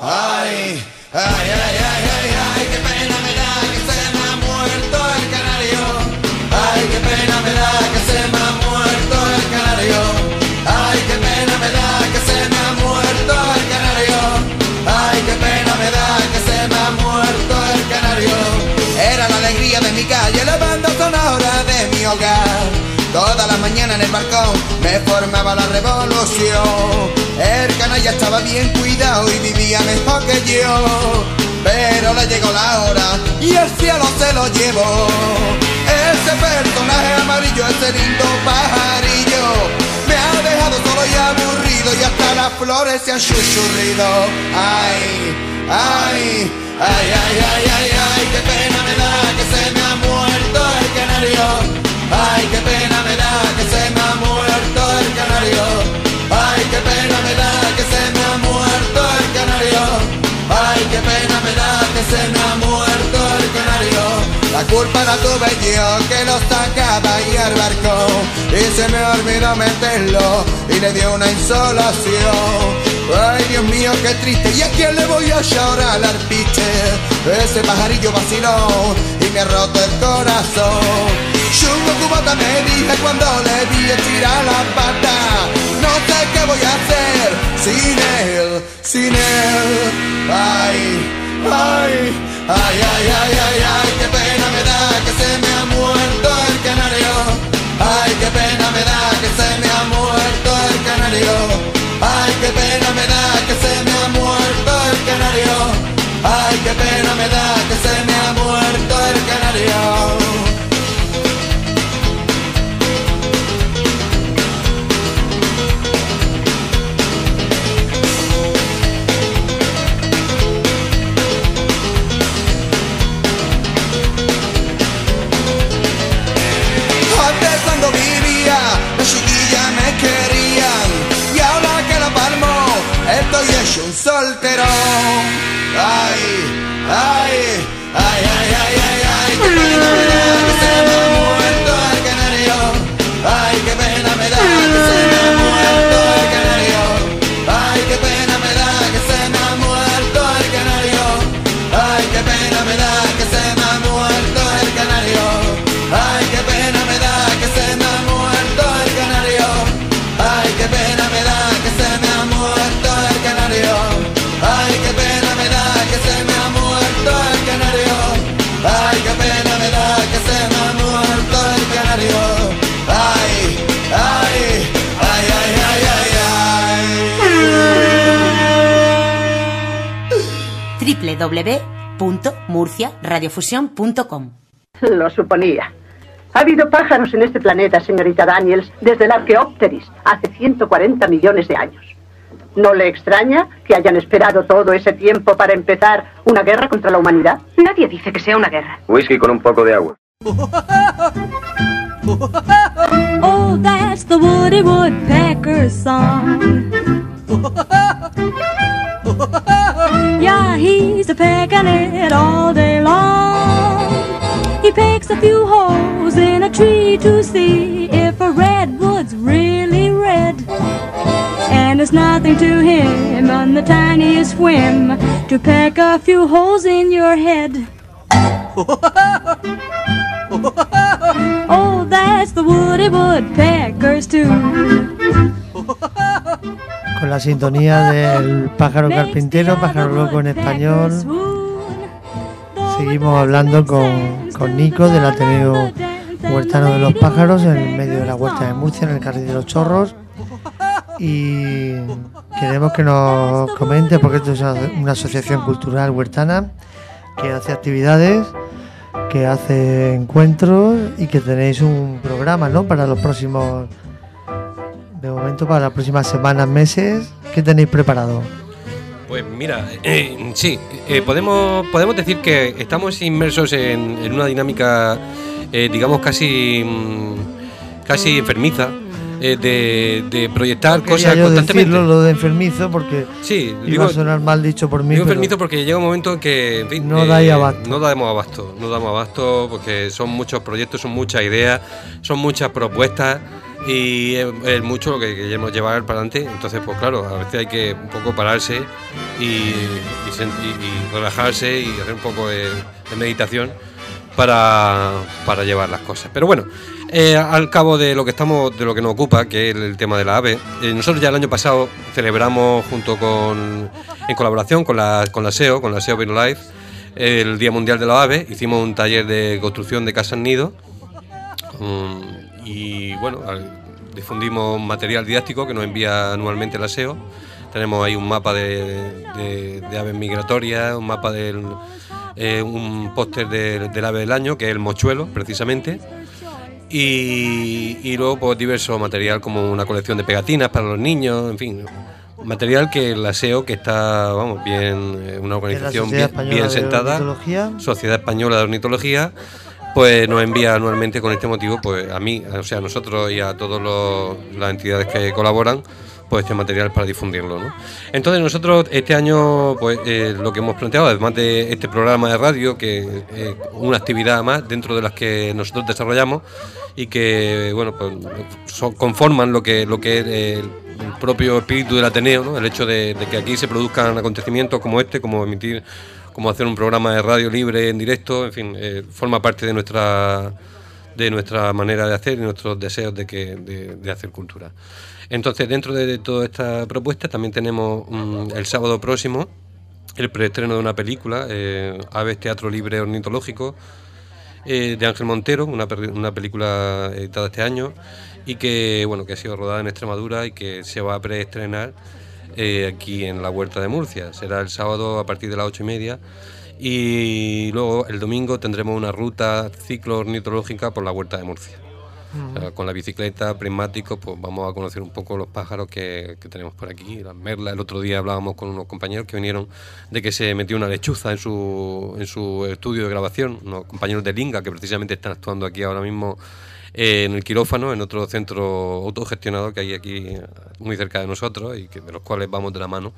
ay, ay, ay, ay, ay, ay, qué pena me da que se me ha muerto el canario. Ay, qué pena me da que se me ha muerto el canario. Ay, qué pena me da que se me ha muerto el canario. Ay, qué pena me da que se me ha muerto el canario. Era la alegría de mi calle, la banda sonora de mi hogar. Toda todas las mañanas en el balcón me formaba la revolución. El canalla estaba bien cuidado y vivía mejor que yo, pero le llegó la hora y el cielo se lo llevó. Ese personaje amarillo, ese lindo pajarillo, me ha dejado solo y aburrido y hasta las flores se han chuchurrido. Ay, ay, ay, ay, ay, ay, ay, qué pena me da que se me ha muerto el canario. Ay, qué pena me da que se me ha muerto el canario. Ay, qué pena me da que se me ha muerto el canario. Ay, qué pena me da que se me ha muerto el canario. La culpa la tuve yo que lo sacaba y al barco y se me olvidó meterlo y le dio una insolación. Ay, Dios mío, qué triste, ¿y a quién le voy a llorar al piste? Ese pajarillo vaciló y me ha roto el corazón. Chungo cubata me dije cuando le vi estirar la pata, no sé qué voy a hacer sin él, sin él. Ay, ay, ay, ay, ay, ay, ay, qué pena me da que se me ha muerto el canario. Ay, qué pena me da que se me ha muerto el canario. Ay, qué pena me da que se me ha muerto el canario. Ay, qué pena me da que se me ha muerto el canario. Estoy hecho un solterón. Ay, ay, ay, ay, ay, ay, ay, qué pena me da que se me ha muerto el canario. Ay, qué pena me da que se me ha muerto el canario. Ay, qué pena me da que se me ha muerto el canario. Ay, qué pena me da que se me ha muerto el canario. Ay, qué pena me da que se me ha muerto el canario. Ay, qué pena me da que se me ha muerto el canario. Ay, qué pena me da que se me ha muerto el canario. Ay, qué pena me da que se me ha muerto el canario. Ay, ay, ay, ay, ay, doble u doble u doble u punto murcia radiofusión punto com. Lo suponía. Ha habido pájaros en este planeta, señorita Daniels, desde el Archaeopteris, hace ciento cuarenta millones de años. ¿No le extraña que hayan esperado todo ese tiempo para empezar una guerra contra la humanidad? Nadie dice que sea una guerra. Whisky con un poco de agua. Oh, that's the Woody Woodpecker song. Yeah, he's a pecking it all day long. He pecks a few holes in a tree to see if a redwood's really red. And it's nothing to him on the tiniest whim to peck a few holes in your head. Oh, that's the Woody Woodpecker's tune. Con la sintonía del pájaro carpintero, pájaro loco en español. Seguimos hablando con, con Nico del Ateneo Huertano de los Pájaros, en el medio de la Huerta de Murcia, en el Carril de los Chorros. Y queremos que nos comente, porque esto es una asociación cultural huertana que hace actividades, que hace encuentros y que tenéis un programa, ¿no?, para los próximos, de momento para las próximas semanas, meses. ¿Qué tenéis preparado? Pues mira, eh, sí, eh, podemos podemos decir que estamos inmersos en, en una dinámica, eh, digamos, casi casi enfermiza, eh, de, de proyectar Quería cosas yo constantemente. decirlo, lo de enfermizo, porque sí, iba digo, a sonar mal dicho por mí. Digo pero enfermizo porque llega un momento en que, en fin, no eh, dais abasto. No damos abasto, no damos abasto porque son muchos proyectos, son muchas ideas, son muchas propuestas. Y es, es mucho lo que queremos llevar para adelante. Entonces, pues claro, a veces hay que un poco pararse y, y, y, y relajarse y hacer un poco de, de meditación para, para llevar las cosas. Pero bueno, eh, al cabo de lo que estamos, de lo que nos ocupa, que es el tema de la ave, eh, nosotros ya el año pasado celebramos junto con, en colaboración con la, con la S E O, con la S E O BioLife, el Día Mundial de la Ave. Hicimos un taller de construcción de casas nido. Um, y bueno, difundimos material didáctico que nos envía anualmente el A S E O. Tenemos ahí un mapa de, de, de aves migratorias, un mapa del eh, un póster de, del ave del año, que es el mochuelo, precisamente. Y, y luego pues diverso material como una colección de pegatinas para los niños, en fin, material que el A S E O, que está, vamos, bien, una organización bien, bien sentada, Sociedad Española de Ornitología, pues nos envía anualmente con este motivo, pues a mí, o sea, a nosotros y a todas las entidades que colaboran, pues este material para difundirlo, ¿no? Entonces nosotros este año, pues eh, lo que hemos planteado, además de este programa de radio, que es eh, una actividad más dentro de las que nosotros desarrollamos y que, bueno, pues son, conforman lo que lo que es el, el propio espíritu del Ateneo, ¿no? El hecho de, de que aquí se produzcan acontecimientos como este, como emitir, como hacer un programa de radio libre en directo, en fin, eh, forma parte de nuestra de nuestra manera de hacer y nuestros deseos de que de, de hacer cultura. Entonces, dentro de, de toda esta propuesta también tenemos um, el sábado próximo el preestreno de una película, eh, Aves Teatro Libre Ornitológico, eh, de Ángel Montero, una, una película editada este año y que, bueno, que ha sido rodada en Extremadura y que se va a preestrenar eh, aquí en la Huerta de Murcia. Será el sábado a partir de las ocho y media. Y luego el domingo tendremos una ruta ciclo ornitológica por la Huerta de Murcia. Uh-huh. O sea, con la bicicleta, prismáticos, pues vamos a conocer un poco los pájaros que, que tenemos por aquí, las merlas. El otro día hablábamos con unos compañeros que vinieron de que se metió una lechuza en su, en su estudio de grabación, unos compañeros de Linga que precisamente están actuando aquí ahora mismo eh, en el quirófano, en otro centro autogestionado que hay aquí muy cerca de nosotros y que, de los cuales vamos de la mano.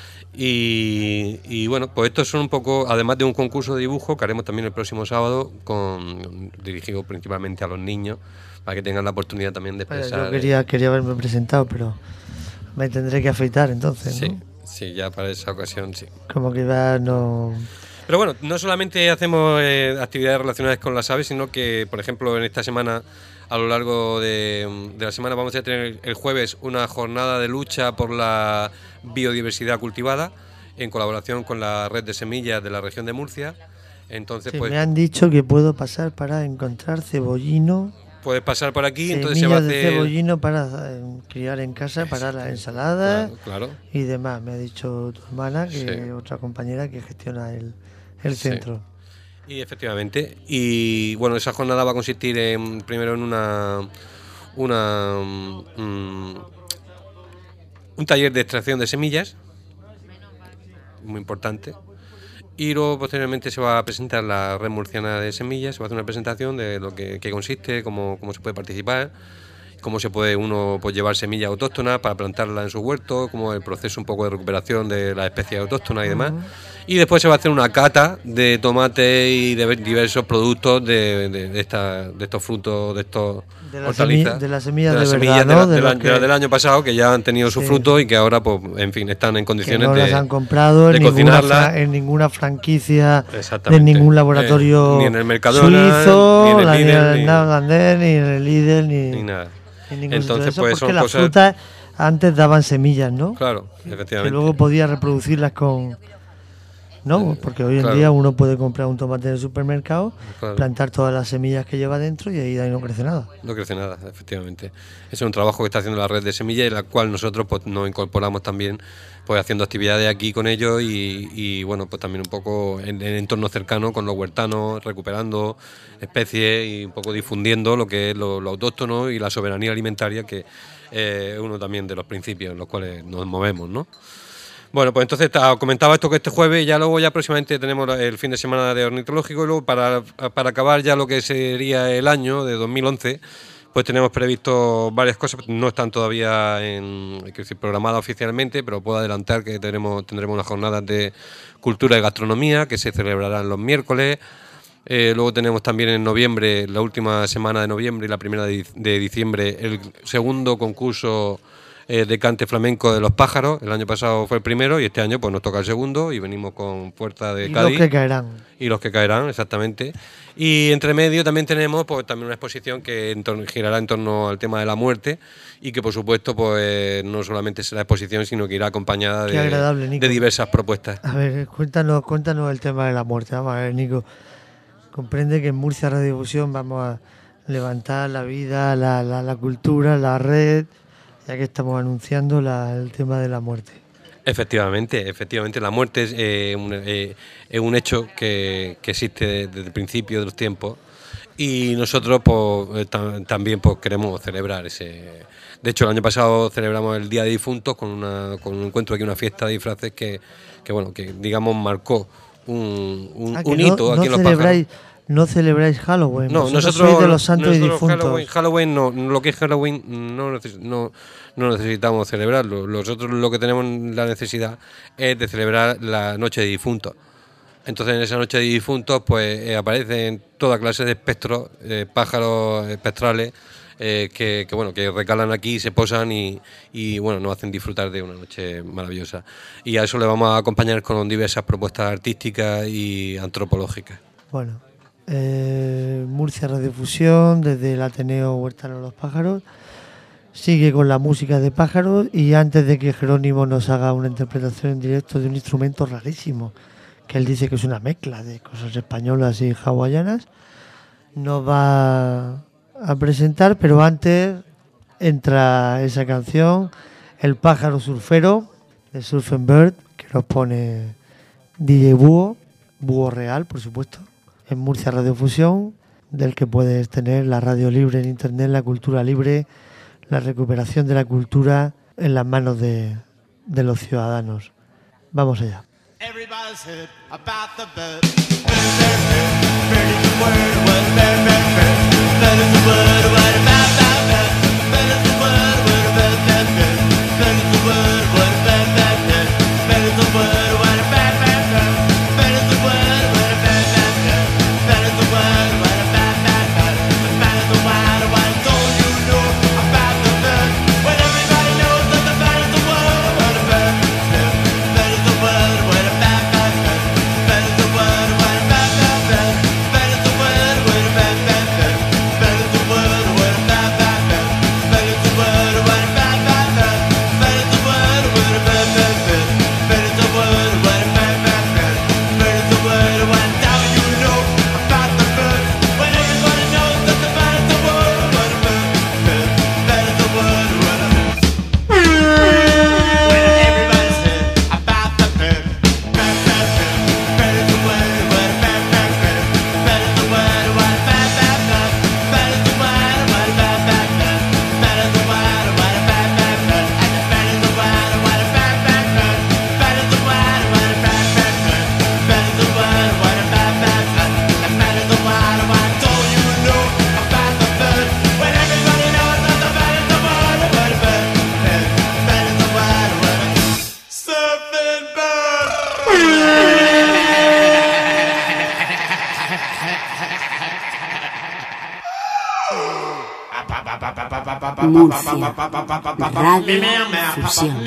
Y, y bueno, pues estos son un poco, además de un concurso de dibujo que haremos también el próximo sábado, con dirigido principalmente a los niños, para que tengan la oportunidad también de expresar. Yo quería, quería haberme presentado, pero me tendré que afeitar entonces, sí, ¿no? Sí, ya para esa ocasión, sí. Como que va, no... Pero bueno, no solamente hacemos eh, actividades relacionadas con las aves, sino que, por ejemplo, en esta semana, a lo largo de, de la semana, vamos a tener el jueves una jornada de lucha por la biodiversidad cultivada, en colaboración con la red de semillas de la región de Murcia. Entonces, sí, pues, me han dicho que puedo pasar para encontrar cebollino. Puedes pasar por aquí, semillas entonces se va a hacer... de cebollino para eh, criar en casa, para la ensalada, claro, claro, y demás. Me ha dicho tu hermana, que sí, otra compañera que gestiona el, el sí, centro. Y efectivamente, y bueno, esa jornada va a consistir en, primero en una, una um, un taller de extracción de semillas, muy importante, y luego posteriormente se va a presentar la red murciana de semillas, se va a hacer una presentación de lo que, que consiste, cómo, cómo se puede participar, cómo se puede uno pues, llevar semillas autóctonas para plantarlas en su huerto, cómo el proceso un poco de recuperación de las especies autóctonas y demás. Uh-huh. Y después se va a hacer una cata de tomate y de diversos productos de, de, de, esta, de estos frutos, de estos de la hortalizas. Semi, de las semillas de, de, las verdad, semillas ¿no? de, la, de, de, la, que... de las del año pasado, que ya han tenido sus sí. frutos y que ahora, pues, en fin, están en condiciones que no de las han comprado de en, ninguna fra- en ninguna franquicia de ningún laboratorio eh, ni en el Mercadona, suizo, ni en el Lidl, ni, ni, ni en el Lidl, ni, ni nada. Ni Entonces, eso, pues porque son las cosas... frutas antes daban semillas, ¿no? Claro, efectivamente. Que luego podía reproducirlas con... No, porque hoy en claro. día uno puede comprar un tomate en el supermercado, claro. plantar todas las semillas que lleva dentro y ahí, de ahí no crece nada. No crece nada, efectivamente. Ese es un trabajo que está haciendo la red de semillas y la cual nosotros pues, nos incorporamos también pues haciendo actividades aquí con ellos y, y bueno, pues también un poco en el entorno cercano con los huertanos, recuperando especies y un poco difundiendo lo que es lo, lo autóctono y la soberanía alimentaria, que eh, es uno también de los principios en los cuales nos movemos, ¿no? Bueno, pues entonces comentaba esto que este jueves, ya luego ya próximamente tenemos el fin de semana de ornitológico y luego para, para acabar ya lo que sería el año de dos mil once, pues tenemos previsto varias cosas, no están todavía en, hay que decir, programadas oficialmente, pero puedo adelantar que tenemos, tendremos unas jornadas de cultura y gastronomía que se celebrarán los miércoles. Eh, luego tenemos también en noviembre, la última semana de noviembre y la primera de, de diciembre, el segundo concurso Eh, de cante flamenco de los pájaros. El año pasado fue el primero y este año pues nos toca el segundo y venimos con Puerta de y Cádiz. Y los que caerán. Y los que caerán, exactamente. Y entre medio también tenemos pues también una exposición que en torno, girará en torno al tema de la muerte y que por supuesto pues no solamente será exposición, sino que irá acompañada de, de diversas propuestas. A ver, cuéntanos, cuéntanos el tema de la muerte. Vamos a ver, Nico. Comprende que en Murcia Radiodifusión vamos a levantar la vida, la, la, la cultura, la red, ya que estamos anunciando la, el tema de la muerte. Efectivamente, efectivamente, la muerte es, eh, un, eh, es un hecho que, que existe desde el principio de los tiempos y nosotros pues, tam, también pues, queremos celebrar ese. De hecho, el año pasado celebramos el Día de Difuntos con, una, con un encuentro aquí, una fiesta de disfraces que, que bueno, que digamos marcó un, un, ah, un no, hito aquí no en Los celebráis, Pájaros. No celebráis Halloween, no, vosotros nosotros sois de los santos y difuntos. Halloween, Halloween no, lo que es Halloween no, neces- no, no necesitamos celebrarlo. Nosotros lo que tenemos la necesidad es de celebrar la noche de difuntos. Entonces en esa noche de difuntos pues eh, aparecen toda clase de espectros, eh, pájaros espectrales eh, que, que bueno que recalan aquí, se posan y, y bueno nos hacen disfrutar de una noche maravillosa. Y a eso le vamos a acompañar con diversas propuestas artísticas y antropológicas. Bueno. Eh, Murcia Radiofusión, desde el Ateneo Huertano Los Pájaros, sigue con la música de pájaros y antes de que Jerónimo nos haga una interpretación en directo de un instrumento rarísimo, que él dice que es una mezcla de cosas españolas y hawaianas, nos va a presentar, pero antes entra esa canción, El pájaro surfero, de Surf and Bird, que nos pone D J Búho, Búho Real, por supuesto, en Murcia Radiofusión, del que puedes tener la radio libre en internet, la cultura libre, la recuperación de la cultura en las manos de, de los ciudadanos. Vamos allá. Everybody's heard about the bird. Bird, bird, bird. Bird is the word, word, bird, bird, bird. Bird is the word, word about that bird. Bird is the word, word, bird, bird, bird. Bird is the word, word, bird, bird, bird. Bird is the word, word, bird, bird, bird. Bird is the word, word, bird, bird, bird. Bird is the word, word, bird, bird, bird. The bird is the word, word. Don't you know about the bird? When everybody knows that the bird is the word, word, bird, bird. Bird is the word, word. Murcia Radiofusión.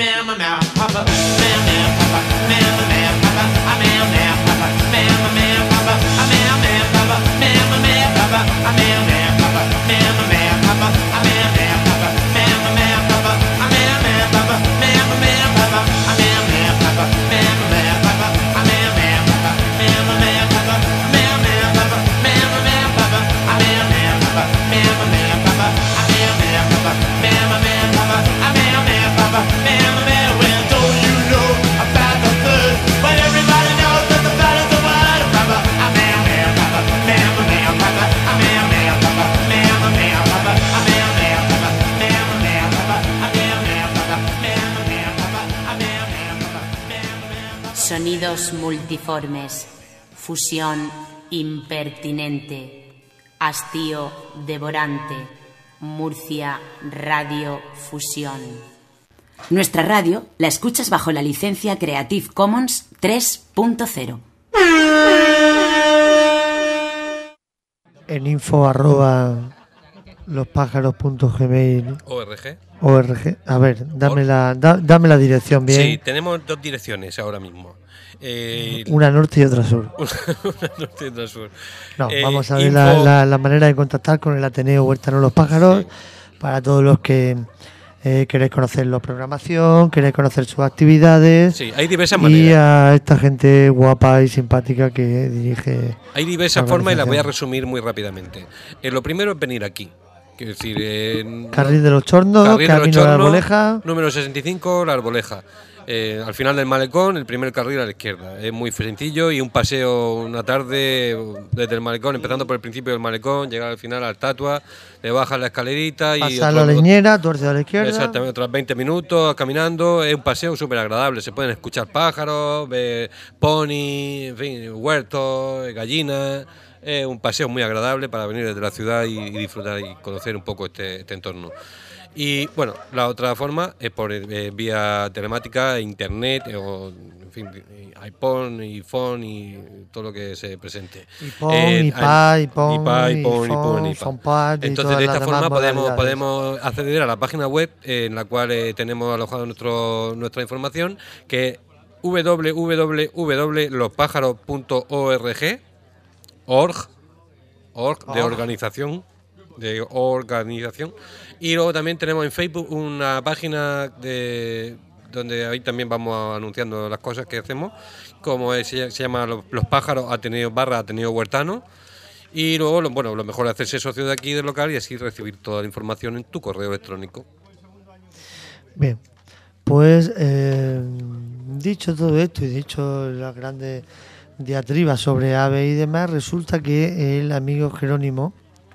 Sonidos multiformes, fusión impertinente, hastío devorante, Murcia Radiofusión. Nuestra radio la escuchas bajo la licencia Creative Commons tres punto cero. En info arroba lospájaros.gmail org. org. A ver, dame la, da, dame la dirección bien. Sí, tenemos dos direcciones ahora mismo. Eh, una norte y otra sur. una norte y otra sur. No, eh, vamos a ver info... la, la, la manera de contactar con el Ateneo Huertano Los Pájaros, sí, para todos los que eh, queréis conocer la programación, queréis conocer sus actividades. Sí, hay diversas y maneras. Y a esta gente guapa y simpática que dirige. Hay diversas formas y las voy a resumir muy rápidamente. Eh, lo primero es venir aquí. Quiero decir, eh, Carril de los Chornos, Carril de Camino los de la Chornos, Arboleja. Número sesenta y cinco, La Arboleja. Eh, al final del malecón, el primer carril a la izquierda. Es muy sencillo y un paseo una tarde desde el malecón, empezando por el principio del malecón, llegar al final a la estatua, le bajas la escalerita y... Pasar la leñera, tuerce a la izquierda. Exactamente, otros veinte minutos caminando. Es un paseo súper agradable. Se pueden escuchar pájaros, ver pony, en fin, huertos, gallinas. Es un paseo muy agradable para venir desde la ciudad y, y disfrutar y conocer un poco este, este entorno. Y bueno, la otra forma es por eh, vía telemática, internet, eh, o en fin, iPhone, iPhone y todo lo que se presente. iPhone, eh, iPad, iPhone, iPad, iPhone, iPhone, iPad. iPhone, Entonces, de esta forma podemos, podemos acceder a la página web eh, en la cual eh, tenemos alojado nuestro, nuestra información, que es w w w punto los pájaros punto org, org, org de organización, de organización. Y luego también tenemos en Facebook una página de donde ahí también vamos anunciando las cosas que hacemos, como es, se llama Los, los Pájaros Ateneo barra Ateneo Huertano. Y luego, lo, bueno, lo mejor es hacerse socio de aquí del local y así recibir toda la información en tu correo electrónico. Bien, pues eh, dicho todo esto y dicho las grandes diatribas sobre aves y demás, resulta que el amigo Jerónimo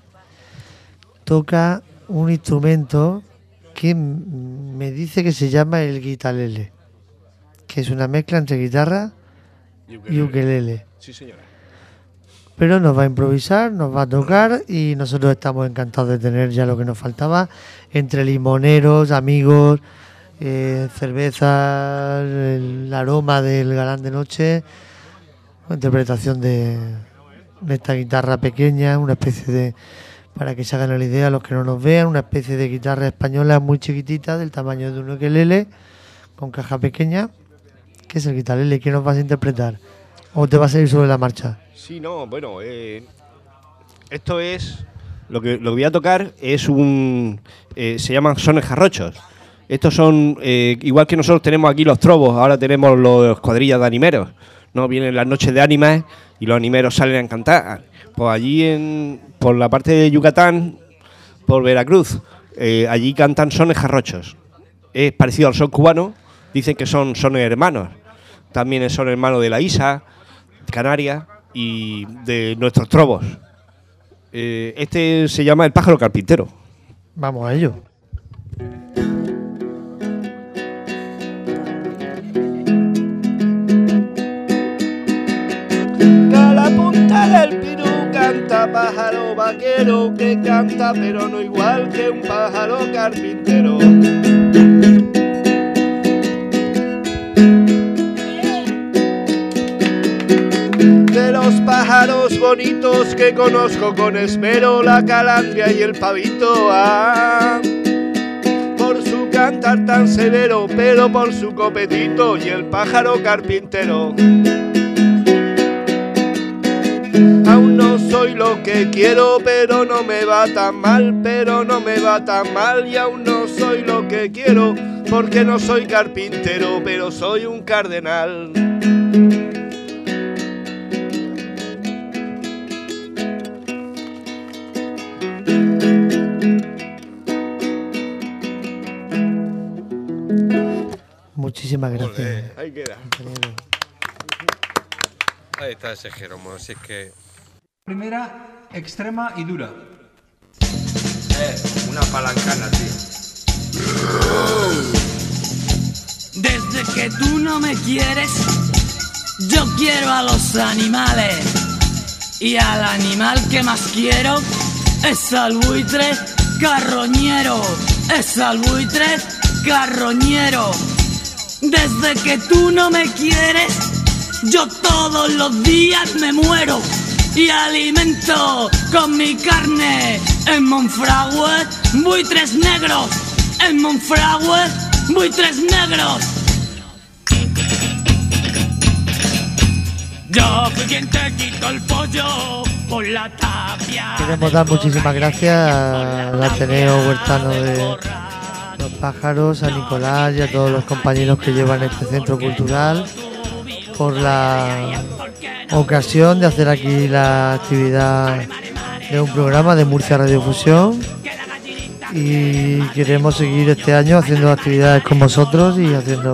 toca un instrumento que me dice que se llama el guitarlele, que es una mezcla entre guitarra y ukelele. Sí, señora. Pero nos va a improvisar, nos va a tocar y nosotros estamos encantados de tener ya lo que nos faltaba, entre limoneros, amigos, eh, cervezas, el aroma del galán de noche, interpretación de, de esta guitarra pequeña, una especie de... Para que se hagan la idea los que no nos vean, una especie de guitarra española muy chiquitita, del tamaño de un ukelele, con caja pequeña. ¿Qué es el guitarlele? ¿Qué nos vas a interpretar? ¿O te vas a ir sobre la marcha? Sí, no, bueno, eh, esto es... Lo que, lo que voy a tocar es un... Eh, se llaman sones jarrochos. Estos son, eh, igual que nosotros tenemos aquí los trobos, ahora tenemos los cuadrillas de animeros, ¿no? Vienen las noches de ánimas y los animeros salen a cantar. Pues allí en, por la parte de Yucatán, por Veracruz, eh, allí cantan sones jarrochos. Es parecido al son cubano, dicen que son sones hermanos. También son hermanos de la Isa, Canarias y de nuestros trobos. Eh, este se llama El Pájaro Carpintero. Vamos a ello. A la punta del pirú canta pájaro vaquero, que canta pero no igual que un pájaro carpintero. De los pájaros bonitos que conozco con esmero, la calandria y el pavito, ah, por su cantar tan severo, pero por su copetito y el pájaro carpintero. Aún no soy lo que quiero, pero no me va tan mal, pero no me va tan mal. Y aún no soy lo que quiero, porque no soy carpintero, pero soy un cardenal. Muchísimas gracias. Ahí queda. Ahí está ese Jeromo, así es que... Primera, extrema y dura. Eh, una palancana, tío. Desde que tú no me quieres, yo quiero a los animales. Y al animal que más quiero es al buitre carroñero. Es al buitre carroñero. Desde que tú no me quieres, yo todos los días me muero y alimento con mi carne en Monfragüe buitres negros. En Monfragüe buitres negros. Yo fui quien te quitó el pollo por la tapia. Queremos dar muchísimas gracias al Ateneo Huertano de Los Pájaros, a Nicolás y a todos los compañeros que llevan este centro cultural por la ocasión de hacer aquí la actividad de un programa de Murcia Radiofusión, y queremos seguir este año haciendo actividades con vosotros y haciendo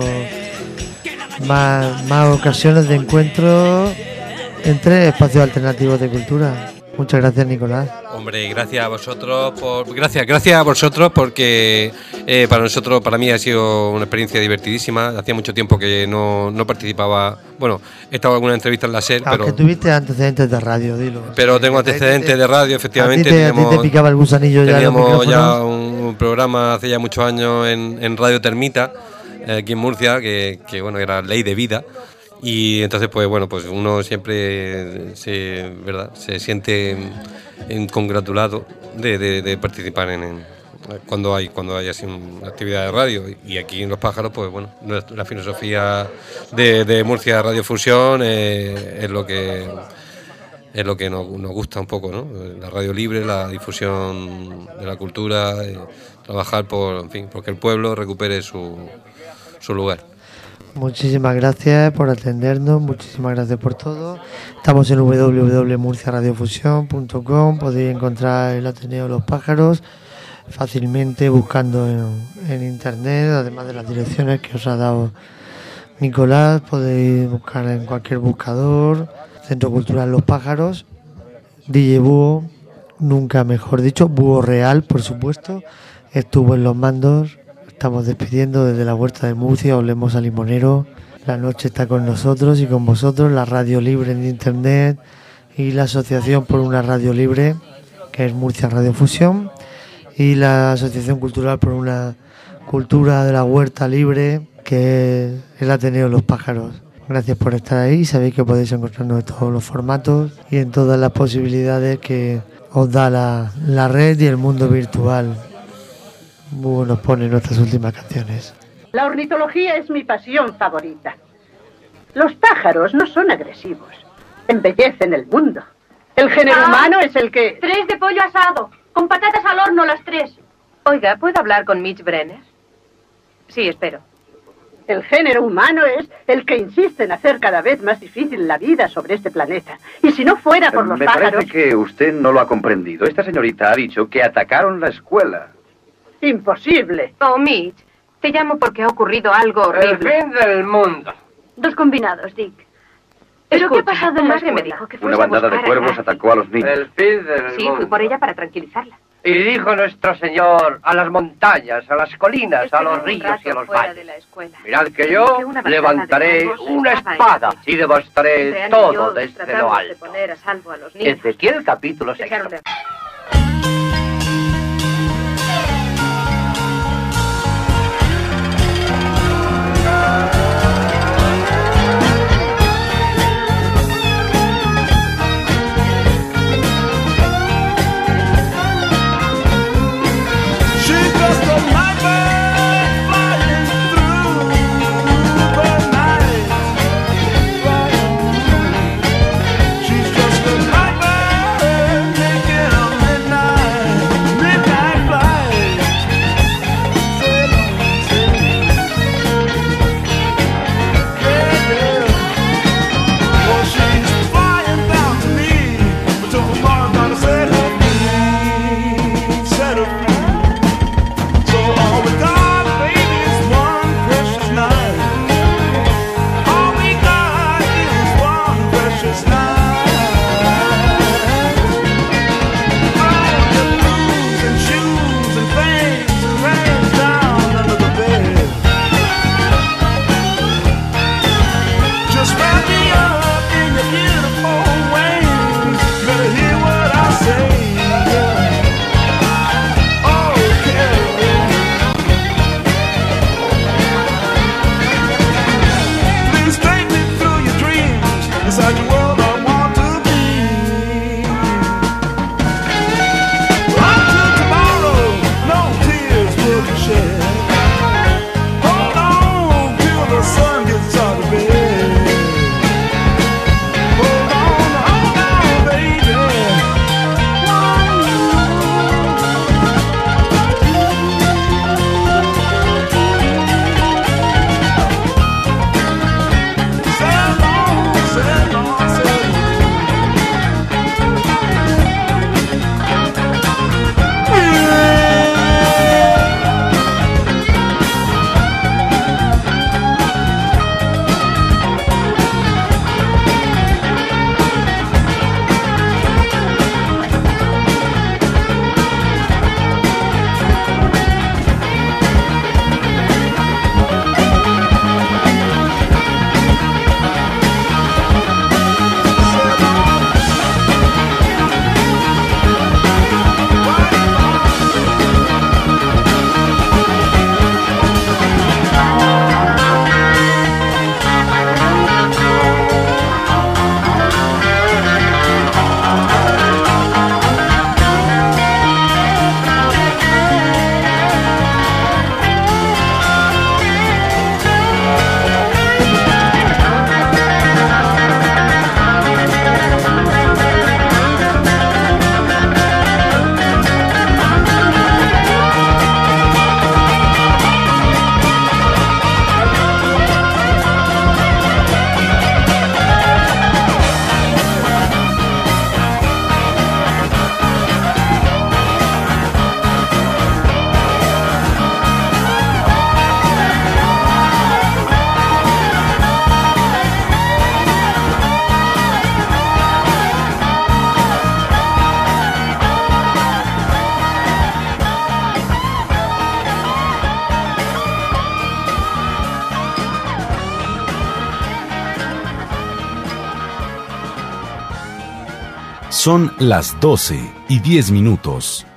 más, más ocasiones de encuentro entre espacios alternativos de cultura. Muchas gracias, Nicolás. Hombre, gracias a vosotros por, gracias, gracias a vosotros porque eh, para nosotros, para mí ha sido una experiencia divertidísima. Hacía mucho tiempo que no, no participaba. Bueno, he estado en alguna entrevista en la SER, Aunque pero tuviste antecedentes de radio, dilo. Pero tengo antecedentes de radio, efectivamente. A ti te, teníamos, a ti te picaba el gusanillo ya. Teníamos ya un, un programa hace ya muchos años en, en Radio Termita, eh, aquí en Murcia, que, que bueno, era Ley de Vida. Y entonces, pues bueno, pues uno siempre se, ¿verdad?, se siente en, congratulado de, de, de participar en, en cuando hay cuando hay así una actividad de radio. Y aquí en Los Pájaros, pues bueno, la filosofía de, de Murcia Radiofusión eh, es lo que es lo que nos, nos gusta un poco, ¿no? La radio libre, la difusión de la cultura, eh, trabajar por, en fin, porque el pueblo recupere su, su lugar. Muchísimas gracias por atendernos, muchísimas gracias por todo. Estamos en doble u doble u doble u punto murcia radiofusión punto com, podéis encontrar el Ateneo de Los Pájaros fácilmente buscando en, en internet, además de las direcciones que os ha dado Nicolás. Podéis buscar en cualquier buscador, Centro Cultural Los Pájaros, D J Búho, nunca mejor dicho, Búho Real, por supuesto, estuvo en los mandos. Estamos despidiendo desde la Huerta de Murcia, Olemos a Limonero. La noche está con nosotros y con vosotros, la radio libre en internet y la Asociación por una Radio Libre, que es Murcia Radiofusión, y la Asociación Cultural por una Cultura de la Huerta Libre, que es el Ateneo de Los Pájaros. Gracias por estar ahí, sabéis que podéis encontrarnos en todos los formatos y en todas las posibilidades que os da la, la red y el mundo virtual. Búho nos pone nuestras últimas canciones. La ornitología es mi pasión favorita. Los pájaros no son agresivos, embellecen el mundo. El género Ah, humano es el que... Tres de pollo asado, con patatas al horno las tres. Oiga, ¿puedo hablar con Mitch Brenner? Sí, espero. El género humano es el que insiste en hacer cada vez más difícil la vida sobre este planeta. Y si no fuera por los Me pájaros... parece que usted no lo ha comprendido. Esta señorita ha dicho que atacaron la escuela. Imposible. Oh, Mitch, te llamo porque ha ocurrido algo horrible. El fin del mundo. Dos combinados, Dick. ¿Pero qué ha pasado en la escuela? Me dijo que Una bandada de cuervos atacó a los niños. El fin del Sí, mundo. fui por ella para tranquilizarla. Y dijo nuestro Señor a las montañas, a las colinas, a los ríos y a los valles. Mirad que yo Que una bandada levantaré de cuervos una estaba en espada la y devastaré Entre Ana y todo yo desde tratamos lo de alto. poner a salvo a los niños. Ezequiel capítulo seis. Dejaron de- She's just a nightmare flying through the night. She's just a nightmare making a midnight, midnight flight. Yeah, yeah. Well, she's flying down to me, but tomorrow's gonna set her free, set her free. So all we got, baby, is one precious night. All we got is one precious night. All your blues and shoes and things and rains down under the bed. Just wrap me up in your beautiful wings. You better hear what I say. Yeah. Oh, Carol. Son las doce y diez minutos.